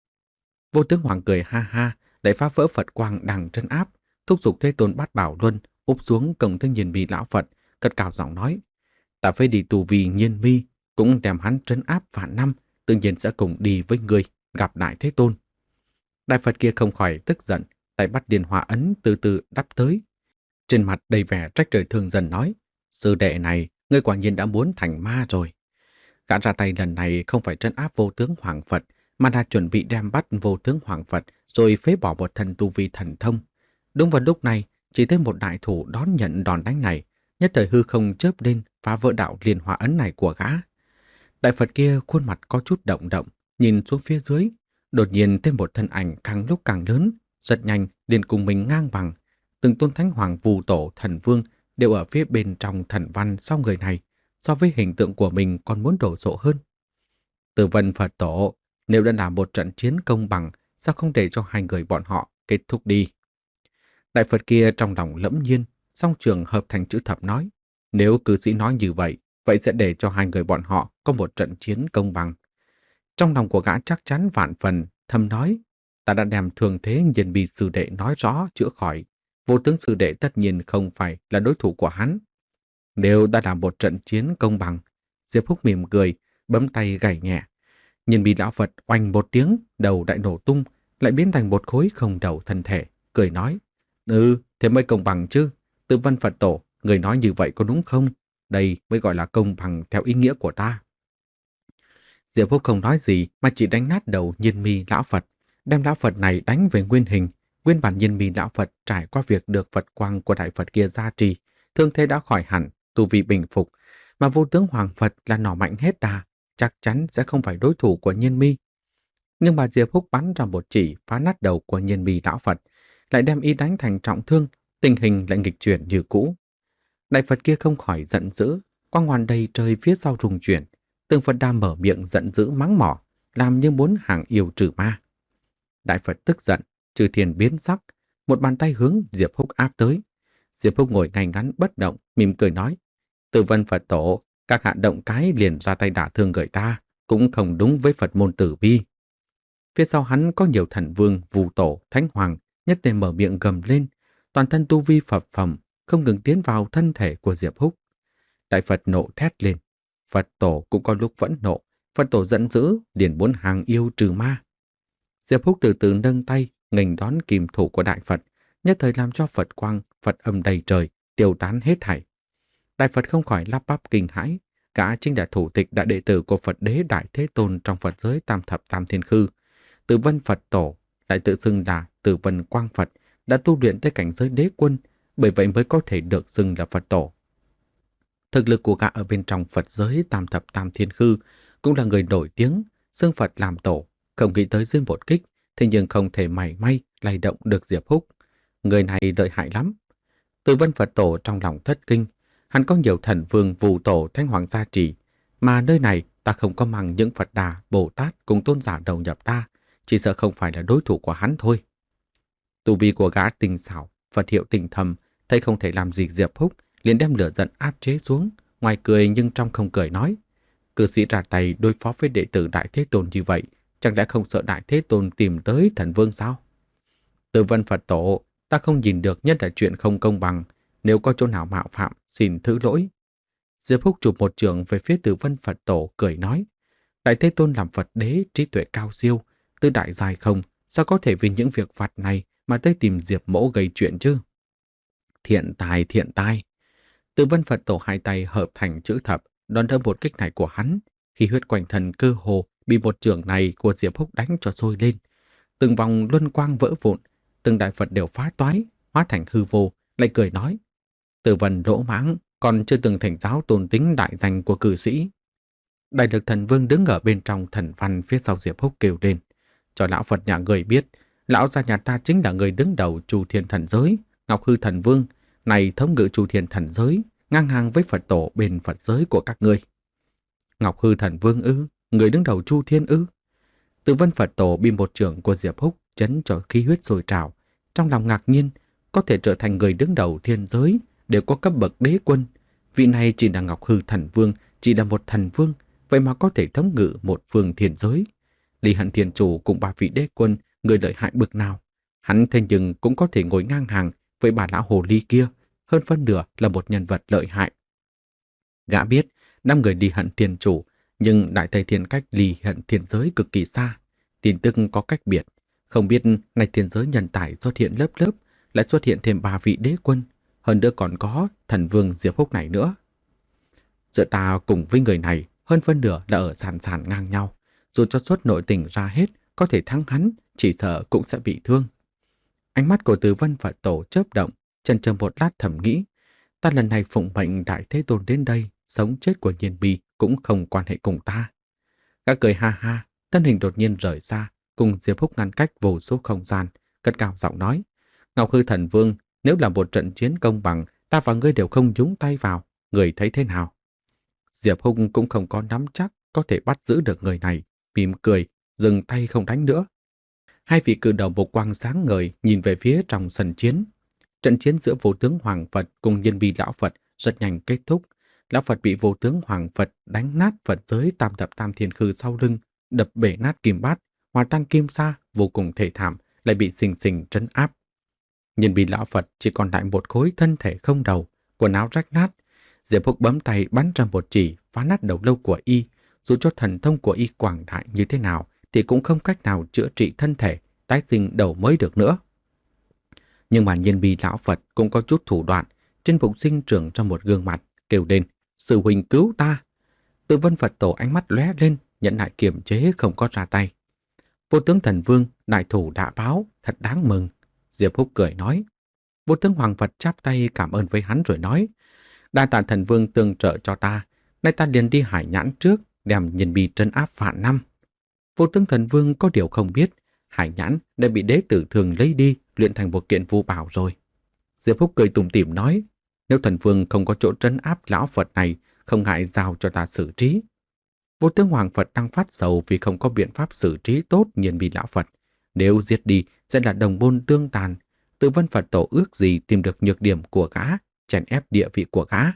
Vô tướng Hoàng cười ha ha, lại phá vỡ Phật quang đang trấn áp, thúc giục Thế Tôn Bát Bảo Luân úp xuống cổng Thiên Nhiên Mì lão Phật, cất cao giọng nói: Ta phải đi tù vì Nhiên Mì, cũng đem hắn trấn áp vạn năm, tự nhiên sẽ cùng đi với người gặp Đại Thế Tôn. Đại Phật kia không khỏi tức giận, tay bắt điền hòa ấn từ từ đắp tới. Trên mặt đầy vẻ trách trời thương dần nói: Sư đệ này, ngươi ngươi quả nhiên đã muốn thành ma rồi. Gã ra tay lần này không phải trấn áp vô tướng Hoàng Phật, mà là chuẩn bị đem bắt vô tướng Hoàng Phật rồi phế bỏ một thần tu vi thần thông. Đúng vào lúc này, chỉ thấy một đại thủ đón nhận đòn đánh này, nhất thời hư không chớp lên phá vỡ đạo liên hóa ấn này của gã. Đại Phật kia khuôn mặt có chút động động, nhìn xuống phía dưới, đột nhiên thêm một thân ảnh càng lúc càng lớn, rất nhanh liền cùng mình ngang bằng. Từng tôn thánh hoàng vù tổ thần vương đều ở phía bên trong thần văn sau người này, so với hình tượng của mình còn muốn đổ sộ hơn. Từ Vân Phật tổ, nếu đã là một trận chiến công bằng, sao không để cho hai người bọn họ kết thúc đi? Đại Phật kia trong lòng lẫm nhiên, song trường hợp thành chữ thập nói, nếu cư sĩ nói như vậy, vậy sẽ để cho hai người bọn họ có một trận chiến công bằng. Trong lòng của gã chắc chắn vạn phần, thầm nói, ta đã đem thường thế Nhiên Bi sư đệ nói rõ chữa khỏi, vô tướng sư đệ tất nhiên không phải là đối thủ của hắn. Nếu đã là một trận chiến công bằng, Diệp Húc mỉm cười, bấm tay gảy nhẹ. Nhiên Bi lão Phật oanh một tiếng, đầu đại nổ tung, lại biến thành một khối không đầu thân thể, cười nói, ừ, thế mới công bằng chứ. Từ Vân Phật tổ, người nói như vậy có đúng không? Đây mới gọi là công bằng theo ý nghĩa của ta. Diệp Húc không nói gì mà chỉ đánh nát đầu Nhiên Mi lão Phật, đem lão Phật này đánh về nguyên hình. Nguyên bản Nhiên Mi lão Phật trải qua việc được Phật quang của đại Phật kia gia trì, thương thế đã khỏi hẳn, tu vi bình phục, mà vô tướng Hoàng Phật là nỏ mạnh hết đà, chắc chắn sẽ không phải đối thủ của Nhiên Mi. Nhưng mà Diệp Húc bắn ra một chỉ phá nát đầu của Nhiên Mi lão Phật, lại đem y đánh thành trọng thương, tình hình lại nghịch chuyển như cũ. Đại Phật kia không khỏi giận dữ, quang hoàn đầy trời phía sau rung chuyển, Tương Phật Đà mở miệng giận dữ mắng mỏ, làm như muốn hàng yêu trừ ma. Đại Phật tức giận, Chư Thiên biến sắc, một bàn tay hướng Diệp Húc áp tới. Diệp Húc ngồi ngay ngắn bất động, mỉm cười nói, Từ Vân Phật tổ, các hạ động cái liền ra tay đả thương người ta, cũng không đúng với Phật môn tử bi. Phía sau hắn có nhiều thần vương, vù tổ, thánh hoàng, nhất tề mở miệng gầm lên, toàn thân tu vi phập phồng, không ngừng tiến vào thân thể của Diệp Húc. Đại Phật nộ thét lên. Phật tổ cũng có lúc vẫn nộ, Phật tổ giận dữ, liền muốn hàng yêu trừ ma. Diệp Húc từ từ nâng tay, nghênh đón kìm thủ của Đại Phật, nhất thời làm cho Phật quang, Phật âm đầy trời, tiêu tán hết thảy. Đại Phật không khỏi lắp bắp kinh hãi, gã chính là thủ tịch đại đệ tử của Phật đế Đại Thế Tôn trong Phật giới Tam Thập Tam Thiên Khư. Từ Vân Phật tổ lại tự xưng là Từ Vân Quang Phật, đã tu luyện tới cảnh giới đế quân, bởi vậy mới có thể được xưng là Phật tổ. Thực lực của gã ở bên trong Phật giới Tam Thập Tam Thiên Khư cũng là người nổi tiếng, xưng Phật làm tổ, không nghĩ tới dưới một kích, thế nhưng không thể mảy may lay động được Diệp Húc. Người này lợi hại lắm. Từ Vân Phật tổ trong lòng thất kinh, hắn có nhiều thần vương vù tổ thánh hoàng gia trì, mà nơi này ta không có mang những Phật Đà, Bồ Tát cùng tôn giả đầu nhập ta, chỉ sợ không phải là đối thủ của hắn thôi. Tu vi của gã tinh xảo, Phật hiệu tinh thầm, thấy không thể làm gì Diệp Húc, liền đem lửa giận áp chế xuống, ngoài cười nhưng trong không cười nói, cư sĩ ra tay đối phó với đệ tử Đại Thế Tôn như vậy, chẳng lẽ không sợ Đại Thế Tôn tìm tới thần vương sao? Từ Vân Phật tổ, ta không nhìn được, nhất là chuyện không công bằng, nếu có chỗ nào mạo phạm, xin thứ lỗi. Diệp Húc chụp một trường về phía Từ Vân Phật tổ, cười nói, Đại Thế Tôn làm Phật đế trí tuệ cao siêu, tư đại dài không, sao có thể vì những việc vặt này mà tới tìm Diệp mỗ gây chuyện chứ? Thiện tài, thiện tài. Từ Vân Phật tổ hai tay hợp thành chữ thập, đón đỡ một kích này của hắn, khi huyết quanh thân cơ hồ bị một trường này của Diệp Húc đánh cho sôi lên. Từng vòng luân quang vỡ vụn, từng đại Phật đều phá toái, hóa thành hư vô, lại cười nói, Từ Vân lỗ mãng, còn chưa từng thỉnh giáo tôn tính đại danh của cử sĩ. Đại lực thần vương đứng ở bên trong thần văn phía sau Diệp Húc kêu lên, cho lão Phật nhà người biết, lão gia nhà ta chính là người đứng đầu Chu Thiên thần giới, Ngọc Hư thần vương, này thống ngự Chu Thiên thần giới, ngang hàng với Phật tổ bên Phật giới của các ngươi. Ngọc Hư thần vương ư? Người đứng đầu Chu Thiên ư? Từ Vân Phật tổ bị một trưởng của Diệp Húc chấn cho khí huyết sôi trào, trong lòng ngạc nhiên, có thể trở thành người đứng đầu thiên giới, đều có cấp bậc đế quân. Vị này chỉ là Ngọc Hư thần vương, chỉ là một thần vương, vậy mà có thể thống ngự một phương thiên giới. Lý Hận Thiên Chủ cùng ba vị đế quân, người lợi hại bực nào, hắn thế nhưng cũng có thể ngồi ngang hàng với bà lão hồ ly kia, hơn phân nửa là một nhân vật lợi hại. Gã biết, năm người Lý Hận Thiên Chủ, nhưng Đại Tây Thiên cách Lý Hận Thiên giới cực kỳ xa, tin tức có cách biệt, không biết này thiên giới nhân tài xuất hiện lớp lớp, lại xuất hiện thêm ba vị đế quân, hơn nữa còn có thần vương Diệp Húc này nữa. Giữa ta cùng với người này hơn phân nửa là ở sàn sàn ngang nhau. Dù cho suốt nội tình ra hết, có thể thắng hắn, chỉ sợ cũng sẽ bị thương. Ánh mắt của Từ Vân Phật Tổ chớp động, chần chờ một lát thầm nghĩ. Ta lần này phụng mệnh Đại Thế Tôn đến đây, sống chết của Nhiên Bi cũng không quan hệ cùng ta. Gã cười ha ha, thân hình đột nhiên rời xa, cùng Diệp Húc ngăn cách vô số không gian, cất cao giọng nói. Ngọc Hư Thần Vương, nếu là một trận chiến công bằng, ta và ngươi đều không nhúng tay vào, người thấy thế nào? Diệp Húc cũng không có nắm chắc có thể bắt giữ được người này, mỉm cười, dừng tay không đánh nữa. Hai vị cử đầu một quang sáng ngời nhìn về phía trong sân chiến. Trận chiến giữa vô tướng Hoàng Phật cùng Nhiên Bi lão Phật rất nhanh kết thúc. Lão Phật bị vô tướng Hoàng Phật đánh nát Phật giới tam thập tam thiên khư sau lưng, đập bể nát kim bát, hòa tan kim sa, vô cùng thể thảm, lại bị xình xình trấn áp. Nhiên Bi lão Phật chỉ còn lại một khối thân thể không đầu, quần áo rách nát. Diệp Húc bấm tay bắn ra một chỉ phá nát đầu lâu của y. Dù cho thần thông của y quảng đại như thế nào thì cũng không cách nào chữa trị thân thể, tái sinh đầu mới được nữa. Nhưng mà Nhiên Bi lão Phật cũng có chút thủ đoạn, trên bụng sinh trưởng trong một gương mặt, kêu lên: "Sư huynh cứu ta!" Từ Vân Phật Tổ ánh mắt lóe lên, nhận lại kiềm chế không có ra tay. Vô tướng Thần Vương, đại thủ đã báo, thật đáng mừng. Diệp Húc cười nói. Vô tướng Hoàng Phật chắp tay cảm ơn với hắn rồi nói: "Đa tạ Thần Vương tương trợ cho ta, nay ta liền đi Hải Nhãn trước, đem Nhiên Bi trấn áp vạn năm." Vô tướng Thần Vương có điều không biết, Hải Nhãn đã bị đế tử thường lấy đi, luyện thành một kiện vu bảo rồi. Diệp Húc cười tủm tỉm nói: "Nếu Thần Vương không có chỗ trấn áp lão Phật này, không ngại giao cho ta xử trí." Vô tướng Hoàng Phật đang phát sầu vì không có biện pháp xử trí tốt Nhiên Bi lão Phật. Nếu giết đi sẽ là đồng môn tương tàn. Từ Vân Phật Tổ ước gì tìm được nhược điểm của gã, chèn ép địa vị của gã.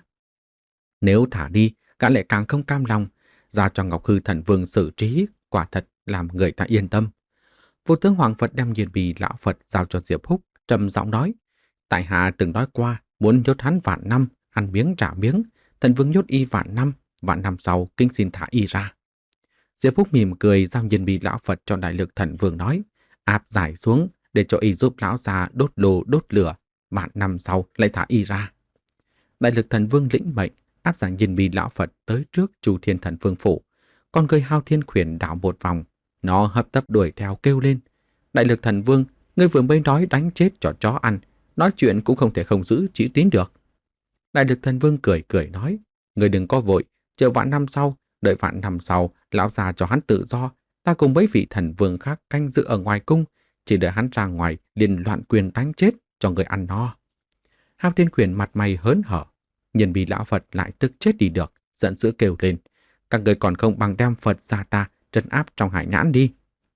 Nếu thả đi, gã lại càng không cam lòng, giao cho Ngọc Hư Thần Vương xử trí, quả thật làm người ta yên tâm. Vô tướng Hoàng Phật đem Nhiên Bi lão Phật giao cho Diệp Húc, trầm giọng nói: "Tại hạ từng nói qua, muốn nhốt hắn vạn năm, ăn miếng trả miếng, Thần Vương nhốt y vạn năm, vạn năm sau kính xin thả y ra." Diệp Húc mỉm cười giao Nhiên Bi lão Phật cho Đại Lực Thần Vương nói: "Áp giải xuống để cho y giúp lão già đốt đồ đốt lửa, vạn năm sau lại thả y ra." Đại Lực Thần Vương lĩnh mệnh, áp giải Nhiên Bi lão Phật tới trước Chu Thiên Thần Vương phủ. Con người Hao Thiên Khuyển đảo một vòng, nó hấp tấp đuổi theo kêu lên: "Đại Lực Thần Vương, ngươi vừa mới nói đánh chết cho chó ăn, nói chuyện cũng không thể không giữ chữ tín được." Đại Lực Thần Vương cười cười nói: "Ngươi đừng có vội, chờ vạn năm sau, đợi vạn năm sau, lão già cho hắn tự do, ta cùng mấy vị thần vương khác canh giữ ở ngoài cung, chỉ đợi hắn ra ngoài liền loạn quyền đánh chết cho người ăn no." Hao Thiên Khuyển mặt mày hớn hở, Nhiên Bi lão Phật lại tức chết đi được, giận dữ kêu lên: "Các người còn không bằng đem Phật ra ta trấn áp trong Hải Nhãn đi."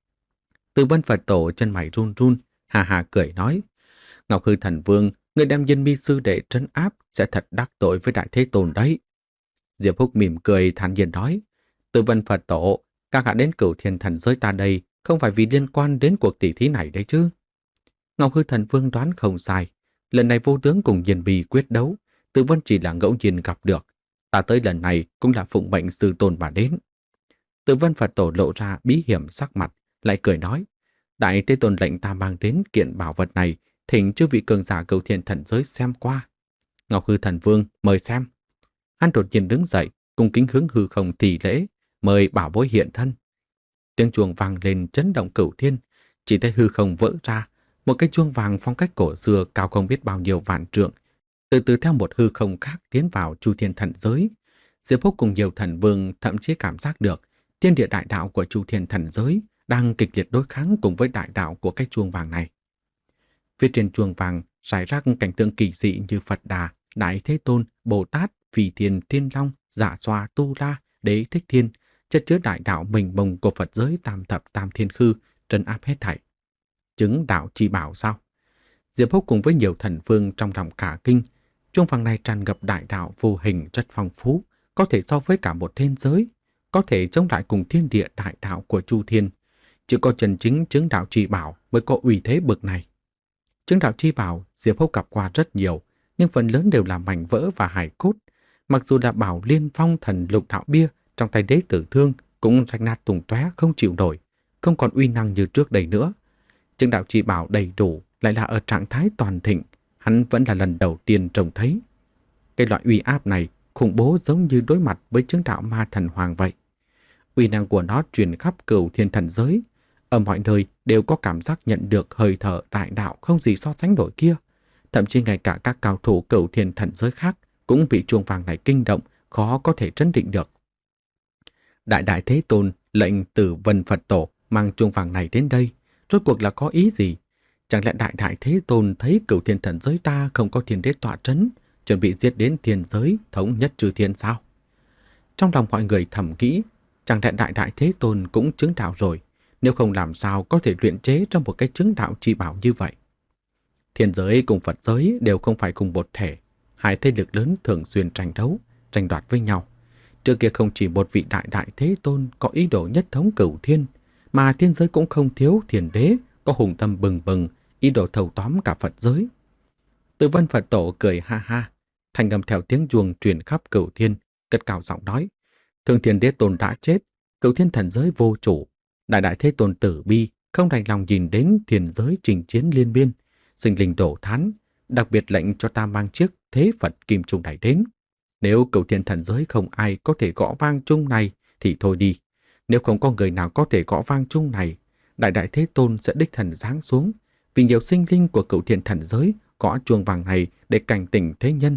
Từ Vân Phật Tổ chân mày run run, hà hà cười nói: "Ngọc Hư Thần Vương, người đem Nhiên Bi sư đệ trấn áp sẽ thật đắc tội với Đại Thế Tôn đấy." Diệp Húc mỉm cười thản nhiên nói: "Từ Vân Phật Tổ, các hạ đến Cửu Thiên Thần giới ta đây không phải vì liên quan đến cuộc tỷ thí này đấy chứ?" Ngọc Hư Thần Vương đoán không sai, lần này vô tướng cùng Nhiên Bi quyết đấu, Từ Vân chỉ là ngẫu nhiên gặp được, ta tới lần này cũng là phụng mệnh sư tôn mà đến. Từ Vân Phật Tổ lộ ra bí hiểm sắc mặt, lại cười nói: "Đại Thế Tôn lệnh ta mang đến kiện bảo vật này, thỉnh chư vị cường giả Cửu Thiên Thần giới xem qua." Ngọc Hư Thần Vương mời xem. Hắn đột nhiên đứng dậy, cung kính hướng hư không thì lễ, mời bảo bối hiện thân. Tiếng chuông vang lên chấn động cửu thiên, chỉ thấy hư không vỡ ra, một cái chuông vàng phong cách cổ xưa cao không biết bao nhiêu vạn trượng, từ từ theo một hư không khác tiến vào Chu Thiên Thần giới. Diệp Húc cùng nhiều thần vương thậm chí cảm giác được thiên địa đại đạo của Chu Thiên Thần giới đang kịch liệt đối kháng cùng với đại đạo của cái chuông vàng này. Phía trên chuông vàng rải rác cảnh tượng kỳ dị như Phật Đà, Đại Thế Tôn, Bồ Tát, Phì Thiên, Thiên Long, Dạ Xoa, Tu La, Đế Thích Thiên, chất chứa đại đạo mình mông của Phật giới tam thập tam thiên khư, trấn áp hết thảy. Chứng đạo chi bảo sao? Diệp Húc cùng với nhiều thần vương trong lòng cả kinh. Chuông vàng này tràn ngập đại đạo vô hình rất phong phú, có thể so với cả một thiên giới, có thể chống lại cùng thiên địa đại đạo của Chu Thiên. Chỉ có chân chính chứng đạo chi bảo mới có uy thế bực này. Chứng đạo chi bảo Diệp Húc gặp qua rất nhiều, nhưng phần lớn đều là mảnh vỡ và hài cốt. Mặc dù là bảo Liên Phong Thần Lục Đạo Bia trong tay Đế Tử Thương cũng rách nát tung tóe không chịu nổi, không còn uy năng như trước đây nữa. Chứng đạo chi bảo đầy đủ, lại là ở trạng thái toàn thịnh, hắn vẫn là lần đầu tiên trông thấy. Cái loại uy áp này khủng bố giống như đối mặt với chứng đạo ma thần hoàng vậy. Uy năng của nó truyền khắp cửu thiên thần giới, ở mọi nơi đều có cảm giác nhận được hơi thở đại đạo không gì so sánh nổi kia. Thậm chí ngay cả các cao thủ cửu thiên thần giới khác cũng bị chuông vàng này kinh động, khó có thể trấn định được. Đại Đại Thế Tôn lệnh từ Vân Phật Tổ mang chuông vàng này đến đây, rốt cuộc là có ý gì? Chẳng lẽ Đại Đại Thế Tôn thấy cửu thiên thần giới ta không có thiên đế tọa trấn, chuẩn bị giết đến thiên giới thống nhất chư thiên sao? Trong lòng mọi người thầm nghĩ, chẳng lẽ Đại Đại Thế Tôn cũng chứng đạo rồi, nếu không làm sao có thể luyện chế trong một cái chứng đạo chi bảo như vậy? Thiên giới cùng Phật giới đều không phải cùng một thể, hai thế lực lớn thường xuyên tranh đấu, tranh đoạt với nhau. Trước kia không chỉ một vị Đại Đại Thế Tôn có ý đồ nhất thống cửu thiên, mà thiên giới cũng không thiếu thiên đế có hùng tâm bừng bừng, ý đồ thâu tóm cả Phật giới. Từ Vân Phật Tổ cười ha ha, thanh âm theo tiếng chuông truyền khắp cửu thiên, cất cao giọng nói: Thường Thiên Đế Tôn đã chết, cửu thiên thần giới vô chủ, Đại Đại Thế Tôn tử bi, không đành lòng nhìn đến thiên giới trình chiến liên miên, sinh linh đổ thán, đặc biệt lệnh cho ta mang chiếc thế Phật kim trung này đến. Nếu cửu thiên thần giới không ai có thể gõ vang chung này thì thôi đi. Nếu không có người nào có thể gõ vang chung này, Đại Đại Thế Tôn sẽ đích thần giáng xuống, vì nhiều sinh linh của cửu thiên thần giới gõ chuông vàng này để cảnh tỉnh thế nhân.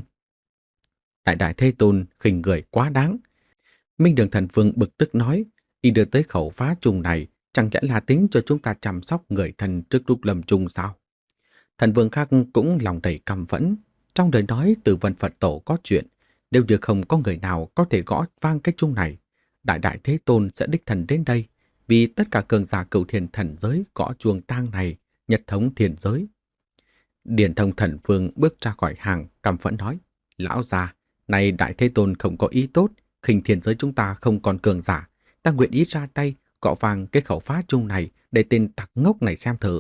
Đại Đại Thế Tôn khinh người quá đáng. Minh Đường Thần Vương bực tức nói, y đưa tới khẩu phá chung này, chẳng lẽ là tính cho chúng ta chăm sóc người thân trước lúc lâm chung sao? Thần Vương khác cũng lòng đầy căm phẫn. Trong đời nói từ Vân Phật Tổ có chuyện, nếu như không có người nào có thể gõ vang cái chung này, Đại Đại Thế Tôn sẽ đích thần đến đây, vì tất cả cường giả cửu thiên thần giới gõ chuông tang này, nhật thống thiên giới. Điển Thông Thần Vương bước ra khỏi hàng, căm phẫn nói, lão già, này Đại Thế Tôn không có ý tốt, khinh thiên giới chúng ta không còn cường giả, ta nguyện ý ra tay gõ vang cái khẩu phá chung này để tên tặc ngốc này xem thử.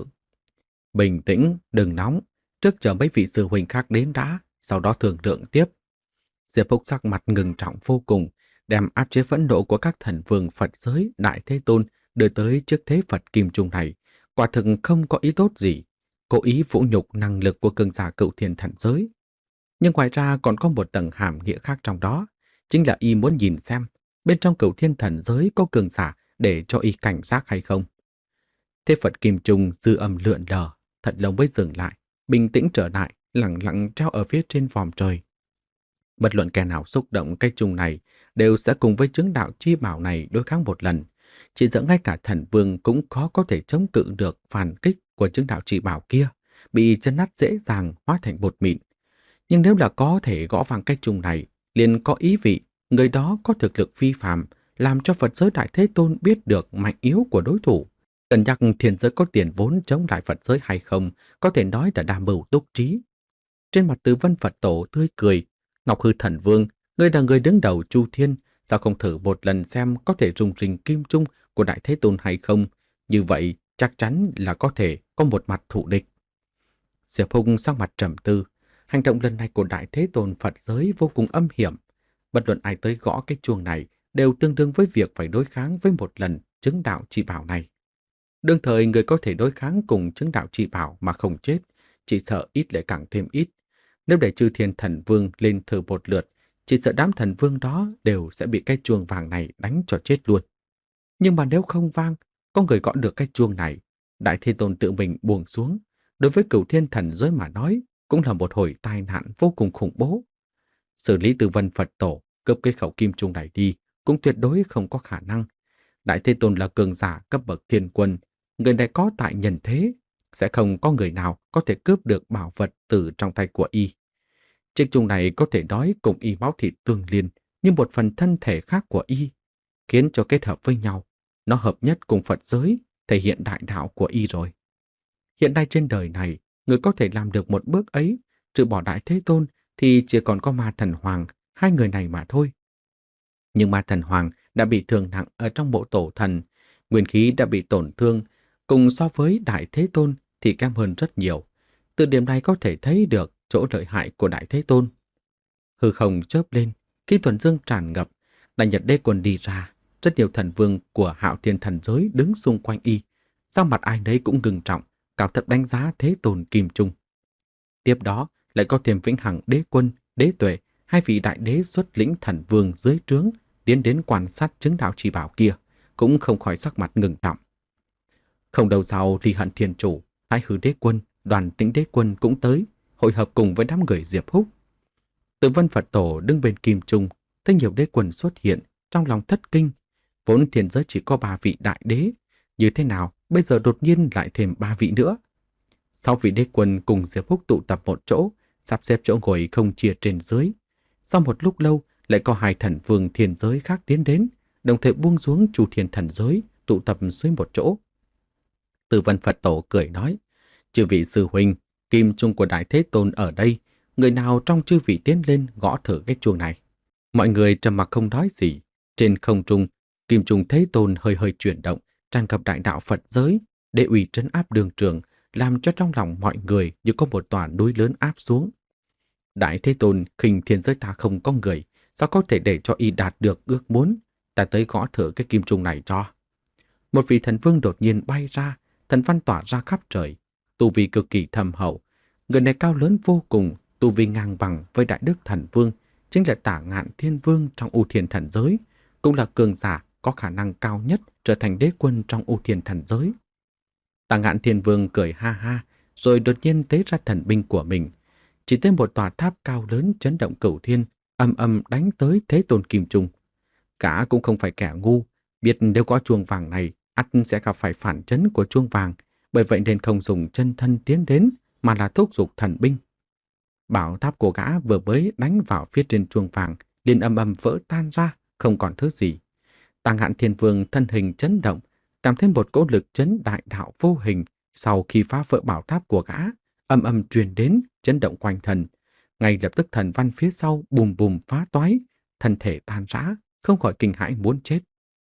Bình tĩnh, đừng nóng, trước chờ mấy vị sư huynh khác đến đã, sau đó thương lượng tiếp. Diệp Phúc sắc mặt ngừng trọng vô cùng, đem áp chế phẫn nộ của các thần vương Phật giới Đại Thế Tôn đưa tới trước thế Phật kim trung này, quả thực không có ý tốt gì, cố ý vũ nhục năng lực của cường giả cửu thiên thần giới. Nhưng ngoài ra còn có một tầng hàm nghĩa khác trong đó, chính là y muốn nhìn xem bên trong cửu thiên thần giới có cường giả để cho y cảnh giác hay không. Thế Phật kim trung dư âm lượn lờ, thật lâu mới dừng lại, bình tĩnh trở lại, lặng lặng treo ở phía trên vòm trời. Bất luận kẻ nào xúc động cái chung này đều sẽ cùng với chứng đạo chi bảo này đối kháng một lần. Chỉ dẫn ngay cả thần vương cũng khó có thể chống cự được phản kích của chứng đạo chi bảo kia, bị chân nát dễ dàng hóa thành bột mịn. Nhưng nếu là có thể gõ vang cái chung này, liền có ý vị người đó có thực lực phi phàm, làm cho Phật giới Đại Thế Tôn biết được mạnh yếu của đối thủ. Cân nhắc thiên giới có tiền vốn chống lại Phật giới hay không, có thể nói là đa mưu túc trí. Trên mặt Từ Vân Phật Tổ tươi cười, Ngọc Hư Thần Vương, ngươi là người đứng đầu Chu Thiên, sao không thử một lần xem có thể rung rinh kim trung của Đại Thế Tôn hay không? Như vậy chắc chắn là có thể có một mặt thù địch. Diệp Hùng sắc mặt trầm tư, hành động lần này của Đại Thế Tôn Phật giới vô cùng âm hiểm. Bất luận ai tới gõ cái chuông này đều tương đương với việc phải đối kháng với một lần chứng đạo chi bảo này. Đương thời người có thể đối kháng cùng chứng đạo chi bảo mà không chết, chỉ sợ ít lại càng thêm ít. Nếu để chư thiên thần vương lên thử một lượt, chỉ sợ đám thần vương đó đều sẽ bị cái chuông vàng này đánh cho chết luôn. Nhưng mà nếu không vang, có người gõ được cái chuông này, Đại Thế Tôn tự mình buông xuống, đối với cửu thiên thần giới mà nói, cũng là một hồi tai nạn vô cùng khủng bố. Xử lý Từ Vân Phật Tổ cướp cái khẩu kim trung này đi cũng tuyệt đối không có khả năng. Đại Thế Tôn là cường giả cấp bậc thiên quân, người này có tại nhân thế, sẽ không có người nào có thể cướp được bảo vật từ trong tay của y. Chiếc chuông này có thể nói cùng y máu thịt tương liên như một phần thân thể khác của y, khiến cho kết hợp với nhau, nó hợp nhất cùng Phật giới, thể hiện đại đạo của y rồi. Hiện nay trên đời này, người có thể làm được một bước ấy, trừ bỏ Đại Thế Tôn thì chỉ còn có Ma Thần Hoàng, hai người này mà thôi. Nhưng Ma Thần Hoàng đã bị thương nặng ở trong bộ tổ thần, nguyên khí đã bị tổn thương, cùng so với Đại Thế Tôn thì kém hơn rất nhiều. Từ điểm này có thể thấy được chỗ lợi hại của Đại Thế Tôn. Hư không chớp lên, khi thuần dương tràn ngập, Đại Nhật Đế Quân đi ra, rất nhiều thần vương của Hạo Thiên thần giới đứng xung quanh y, sau mặt ai nấy cũng ngừng trọng, cao thấp đánh giá Thế Tôn kim trung. Tiếp đó lại có thêm Vĩnh Hằng Đế Quân, Đế Tuệ, hai vị đại đế xuất lĩnh thần vương dưới trướng tiến đến quan sát chứng đạo chỉ bảo kia, cũng không khỏi sắc mặt ngừng trọng. Không lâu sau, Ly Hận Thiên Chủ, Thái Hư Đế Quân, Đoàn Tĩnh Đế Quân cũng tới, hội hợp cùng với đám người Diệp Húc. Từ Vân Phật Tổ đứng bên kim trung, thấy nhiều đế quân xuất hiện, trong lòng thất kinh. Vốn thiên giới chỉ có ba vị đại đế, như thế nào bây giờ đột nhiên lại thêm ba vị nữa? Sáu vị đế quân cùng Diệp Húc tụ tập một chỗ, sắp xếp chỗ ngồi không chia trên dưới. Sau một lúc lâu, lại có hai thần vương thiên giới khác tiến đến, đồng thời buông xuống Chu Thiên thần giới, tụ tập dưới một chỗ. Từ Vân Phật Tổ cười nói, chư vị sư huynh, kim trung của Đại Thế Tôn ở đây, người nào trong chư vị tiến lên gõ thử cái chuông này. Mọi người trầm mặc không nói gì. Trên không trung, kim trung Thế Tôn hơi hơi chuyển động, tràn ngập đại đạo Phật giới, để ủy trấn áp đường trường, làm cho trong lòng mọi người như có một tòa núi lớn áp xuống. Đại Thế Tôn khinh thiên giới ta không có người, sao có thể để cho y đạt được ước muốn, ta tới gõ thử cái kim trung này cho. Một vị thần vương đột nhiên bay ra, thần văn tỏa ra khắp trời, tu vi cực kỳ thâm hậu. Người này cao lớn vô cùng, tu vi ngang bằng với Đại Đức Thần Vương, chính là Tả Ngạn Thiên Vương trong U Thiên Thần giới, cũng là cường giả có khả năng cao nhất trở thành đế quân trong U Thiên Thần giới. Tả Ngạn Thiên Vương cười ha ha, rồi đột nhiên tế ra thần binh của mình, chỉ thêm một tòa tháp cao lớn chấn động cửu thiên, âm âm đánh tới Thế Tôn Kim Trung. Cả cũng không phải kẻ ngu, biết nếu có chuông vàng này, ắt sẽ gặp phải phản chấn của chuông vàng, bởi vậy nên không dùng chân thân tiến đến, mà là thúc giục thần binh. Bảo tháp của gã vừa mới đánh vào phía trên chuông vàng, liền âm âm vỡ tan ra, không còn thứ gì. Tả Ngạn Thiên Vương thân hình chấn động, cảm thấy một cỗ lực chấn đại đạo vô hình sau khi phá vỡ bảo tháp của gã, âm âm truyền đến, chấn động quanh thân. Ngay lập tức thần văn phía sau bùm bùm phá toái, thân thể tan rã, không khỏi kinh hãi muốn chết.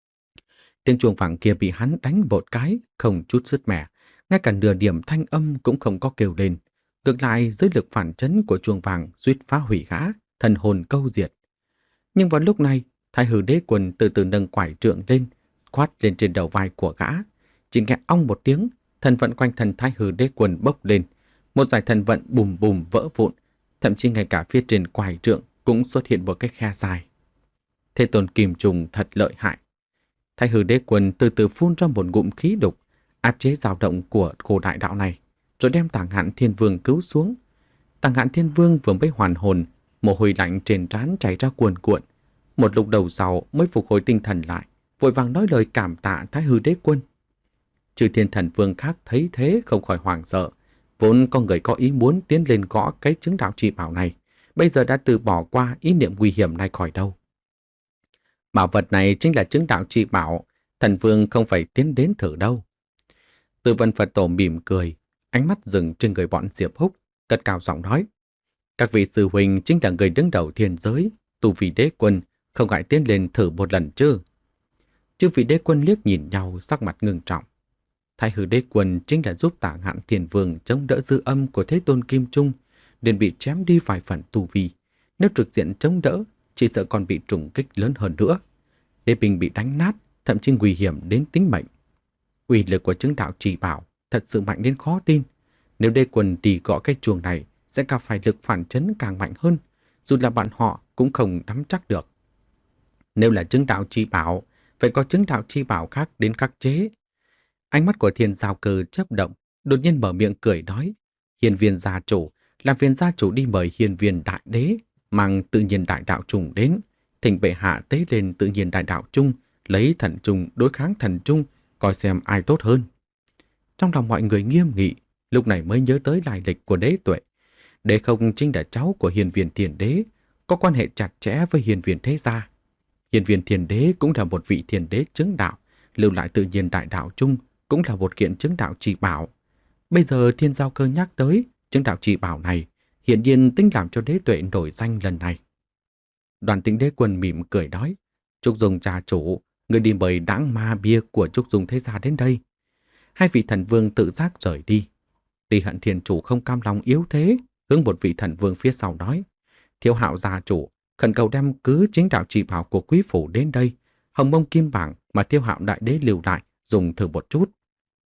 Tiếng chuông vàng kia bị hắn đánh một cái, không chút sứt mẻ, ngay cả nửa điểm thanh âm cũng không có kêu lên. Ngược lại, dưới lực phản chấn của chuông vàng suýt phá hủy gã, thần hồn câu diệt. Nhưng vào lúc này, Thái Hư Đế Quân từ từ nâng quải trượng lên, khoát lên trên đầu vai của gã. Chỉ nghe ong một tiếng, thần vận quanh thân Thái Hư Đế Quân bốc lên, một dải thần vận bùm bùm vỡ vụn, thậm chí ngay cả phía trên quải trượng cũng xuất hiện một cái khe dài. Thế Tôn Kim Trùng thật lợi hại. Thái Hư Đế Quân từ từ phun ra một ngụm khí đục, áp chế dao động của cổ đại đạo này, rồi đem Tả Ngạn Thiên Vương cứu xuống. Tả Ngạn Thiên Vương vừa mới hoàn hồn, mồ hôi lạnh trên trán chảy ra cuồn cuộn. Một lúc đầu sau mới phục hồi tinh thần lại, vội vàng nói lời cảm tạ Thái Hư Đế Quân. Chư Thiên Thần Vương khác thấy thế không khỏi hoảng sợ, vốn có người có ý muốn tiến lên gõ cái chứng đạo chỉ bảo này, bây giờ đã từ bỏ qua ý niệm nguy hiểm này khỏi đâu. Bảo vật này chính là chứng đạo chỉ bảo, Thần Vương không phải tiến đến thử đâu. Từ Vân Phật Tổ mỉm cười, ánh mắt dừng trên người bọn Diệp Húc, cất cao giọng nói: các vị sư huynh chính là người đứng đầu thiên giới, tu vi đế quân, không ngại tiến lên thử một lần chứ? Chư vị đế quân liếc nhìn nhau, sắc mặt ngưng trọng. Thái Hư Đế Quân chính là giúp Tả Ngạn Thiên Vương chống đỡ dư âm của Thế Tôn Kim Trung, nên bị chém đi vài phần tu vi. Nếu trực diện chống đỡ, chỉ sợ còn bị trùng kích lớn hơn nữa. Đế binh bị đánh nát, thậm chí nguy hiểm đến tính mệnh. Uy lực của chứng đạo chỉ bảo thật sự mạnh đến khó tin. Nếu Đế Quân đi gõ cái chuông này, sẽ gặp phải lực phản chấn càng mạnh hơn, dù là bọn họ cũng không nắm chắc được. Nếu là chứng đạo chi bảo, phải có chứng đạo chi bảo khác đến khắc chế. Ánh mắt của Thiên Giao Cơ chớp động, đột nhiên mở miệng cười nói: Hiền Viên gia chủ, làm phiền gia chủ đi mời Hiền Viên đại đế mang tự nhiên đại đạo trùng đến, thỉnh bệ hạ tế lên tự nhiên đại đạo chung, lấy thần trùng đối kháng thần chung, coi xem ai tốt hơn. Trong lòng mọi người nghiêm nghị, lúc này mới nhớ tới lai lịch của Đế Tuệ. Đế không chính là cháu của Hiền Viên Thiền Đế, có quan hệ chặt chẽ với Hiền Viên Thế Gia. Hiền Viên Thiền Đế cũng là một vị thiền đế chứng đạo, lưu lại tự nhiên đại đạo chung, cũng là một kiện chứng đạo chỉ bảo. Bây giờ Thiên Giao Cơ nhắc tới chứng đạo chỉ bảo này, hiển nhiên tính làm cho Đế Tuệ nổi danh lần này. Đoàn Tĩnh Đế Quân mỉm cười nói: Trúc Dung gia chủ, người đi mời đãng ma bia của Trúc Dung Thế Gia đến đây. Hai vị thần vương tự giác rời đi. Ly Hận Thiên Chủ không cam lòng yếu thế, hướng một vị thần vương phía sau nói: Thiếu Hạo gia chủ, khẩn cầu đem cứ chính đạo chỉ bảo của quý phủ đến đây, hồng mông kim bảng mà Thiếu Hạo đại đế lưu lại, dùng thử một chút.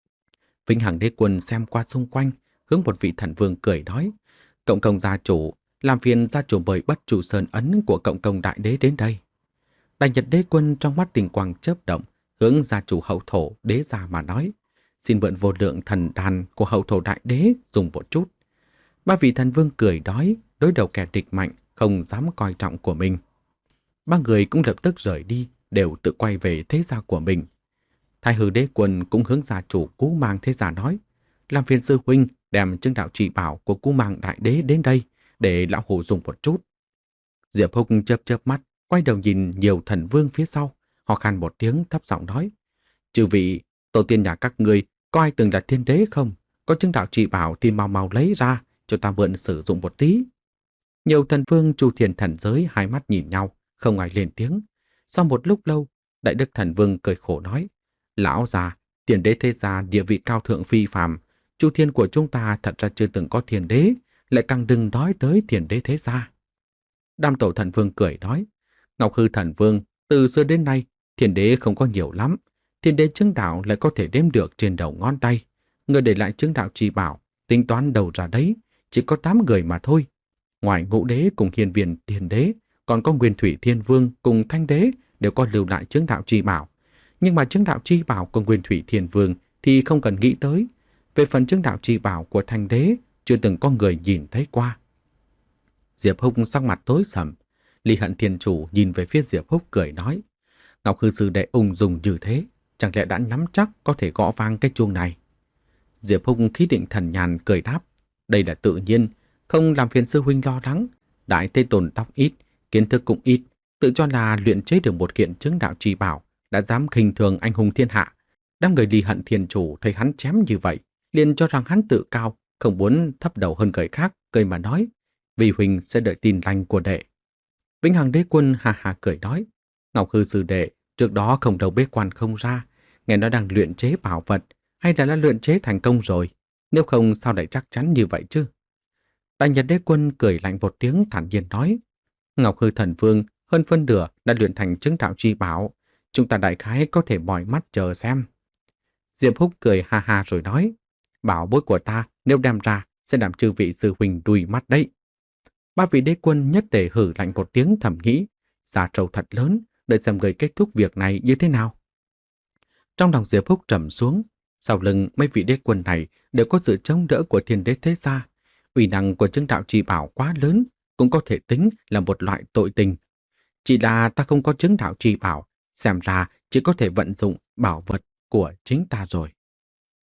Vĩnh Hằng Đế Quân xem qua xung quanh, hướng một vị thần vương cười nói: Cộng công gia chủ, làm phiền gia chủ mời bất chủ sơn ấn của cộng công đại đế đến đây. Đại Nhật đế quân trong mắt tình quang chớp động, hướng gia chủ hậu thổ đế gia mà nói, xin mượn vô lượng thần đàn của hậu thổ đại đế dùng một chút. Ba vị thần vương cười đói, đối đầu kẻ địch mạnh, không dám coi trọng của mình. Ba người cũng lập tức rời đi, đều tự quay về thế gia của mình. Thái hư đế quân cũng hướng gia chủ Cú Mang thế gia nói, làm phiền sư huynh đem chứng đạo trì bảo của Cú Mang đại đế đến đây, để lão hủ dùng một chút. Diệp Húc chớp chớp mắt, quay đầu nhìn nhiều thần vương phía sau, họ khan một tiếng thấp giọng nói, chư vị, tổ tiên nhà các ngươi có ai từng là thiên đế không? Có chứng đạo trì bảo thì mau mau lấy ra, cho ta mượn sử dụng một tí. Nhiều thần vương chu thiên thần giới hai mắt nhìn nhau, không ai lên tiếng. Sau một lúc lâu, đại đức thần vương cười khổ nói, lão già, thiên đế thế gia địa vị cao thượng phi phàm, chu thiên của chúng ta thật ra chưa từng có thiên đế, lại càng đừng nói tới thiên đế thế gia. Đam tổ thần vương cười nói, Ngọc Hư thần vương, từ xưa đến nay, thiên đế không có nhiều lắm, thiên đế chứng đạo lại có thể đếm được trên đầu ngón tay. Người để lại chứng đạo trì bảo, tính toán đầu ra đấy, chỉ có tám người mà thôi. Ngoài Ngũ đế cùng Hiên Viên thiên đế, còn có Nguyên Thủy Thiên Vương cùng Thanh đế đều có lưu lại chứng đạo trì bảo. Nhưng mà chứng đạo trì bảo của Nguyên Thủy Thiên Vương thì không cần nghĩ tới. Về phần chứng đạo trì bảo của Thanh đế, chưa từng có người nhìn thấy qua. Diệp Húc sắc mặt tối sầm. Lý Hận Thiên Chủ nhìn về phía Diệp Húc cười nói, Ngọc Hư sư đệ ung dung như thế, chẳng lẽ đã nắm chắc có thể gõ vang cái chuông này? Diệp Húc khí định thần nhàn cười đáp, đây là tự nhiên, không làm phiền sư huynh lo lắng. Đại Tây Tồn tóc ít, kiến thức cũng ít, tự cho là luyện chế được một kiện chứng đạo trì bảo, đã dám khinh thường anh hùng thiên hạ. Đám người Lý Hận Thiên Chủ thấy hắn chém như vậy, liền cho rằng hắn tự cao, không muốn thấp đầu hơn người khác, cười mà nói, vì huynh sẽ đợi tin lành của đệ. Vĩnh Hằng đế quân hà hà cười nói, Ngọc Hư sư đệ trước đó không đầu bế quan không ra, nghe nó đang luyện chế bảo vật, hay là đã luyện chế thành công rồi, nếu không sao lại chắc chắn như vậy chứ? Đại Nhật đế quân cười lạnh một tiếng thản nhiên nói, Ngọc Hư thần vương hơn phân nửa đã luyện thành chứng đạo chi bảo, chúng ta đại khái có thể mỏi mắt chờ xem. Diệp Húc cười ha ha rồi nói, bảo bối của ta nếu đem ra sẽ làm chư vị sư huynh đùi mắt đấy. Ba vị đế quân nhất tề hử lạnh một tiếng thầm nghĩ, giả trâu thật lớn, đợi xem người kết thúc việc này như thế nào. Trong lòng Diệp Húc trầm xuống, sau lưng mấy vị đế quân này đều có sự chống đỡ của thiên đế thế gia. Uy năng của chứng đạo trì bảo quá lớn, cũng có thể tính là một loại tội tình. Chỉ là ta không có chứng đạo trì bảo, xem ra chỉ có thể vận dụng bảo vật của chính ta rồi.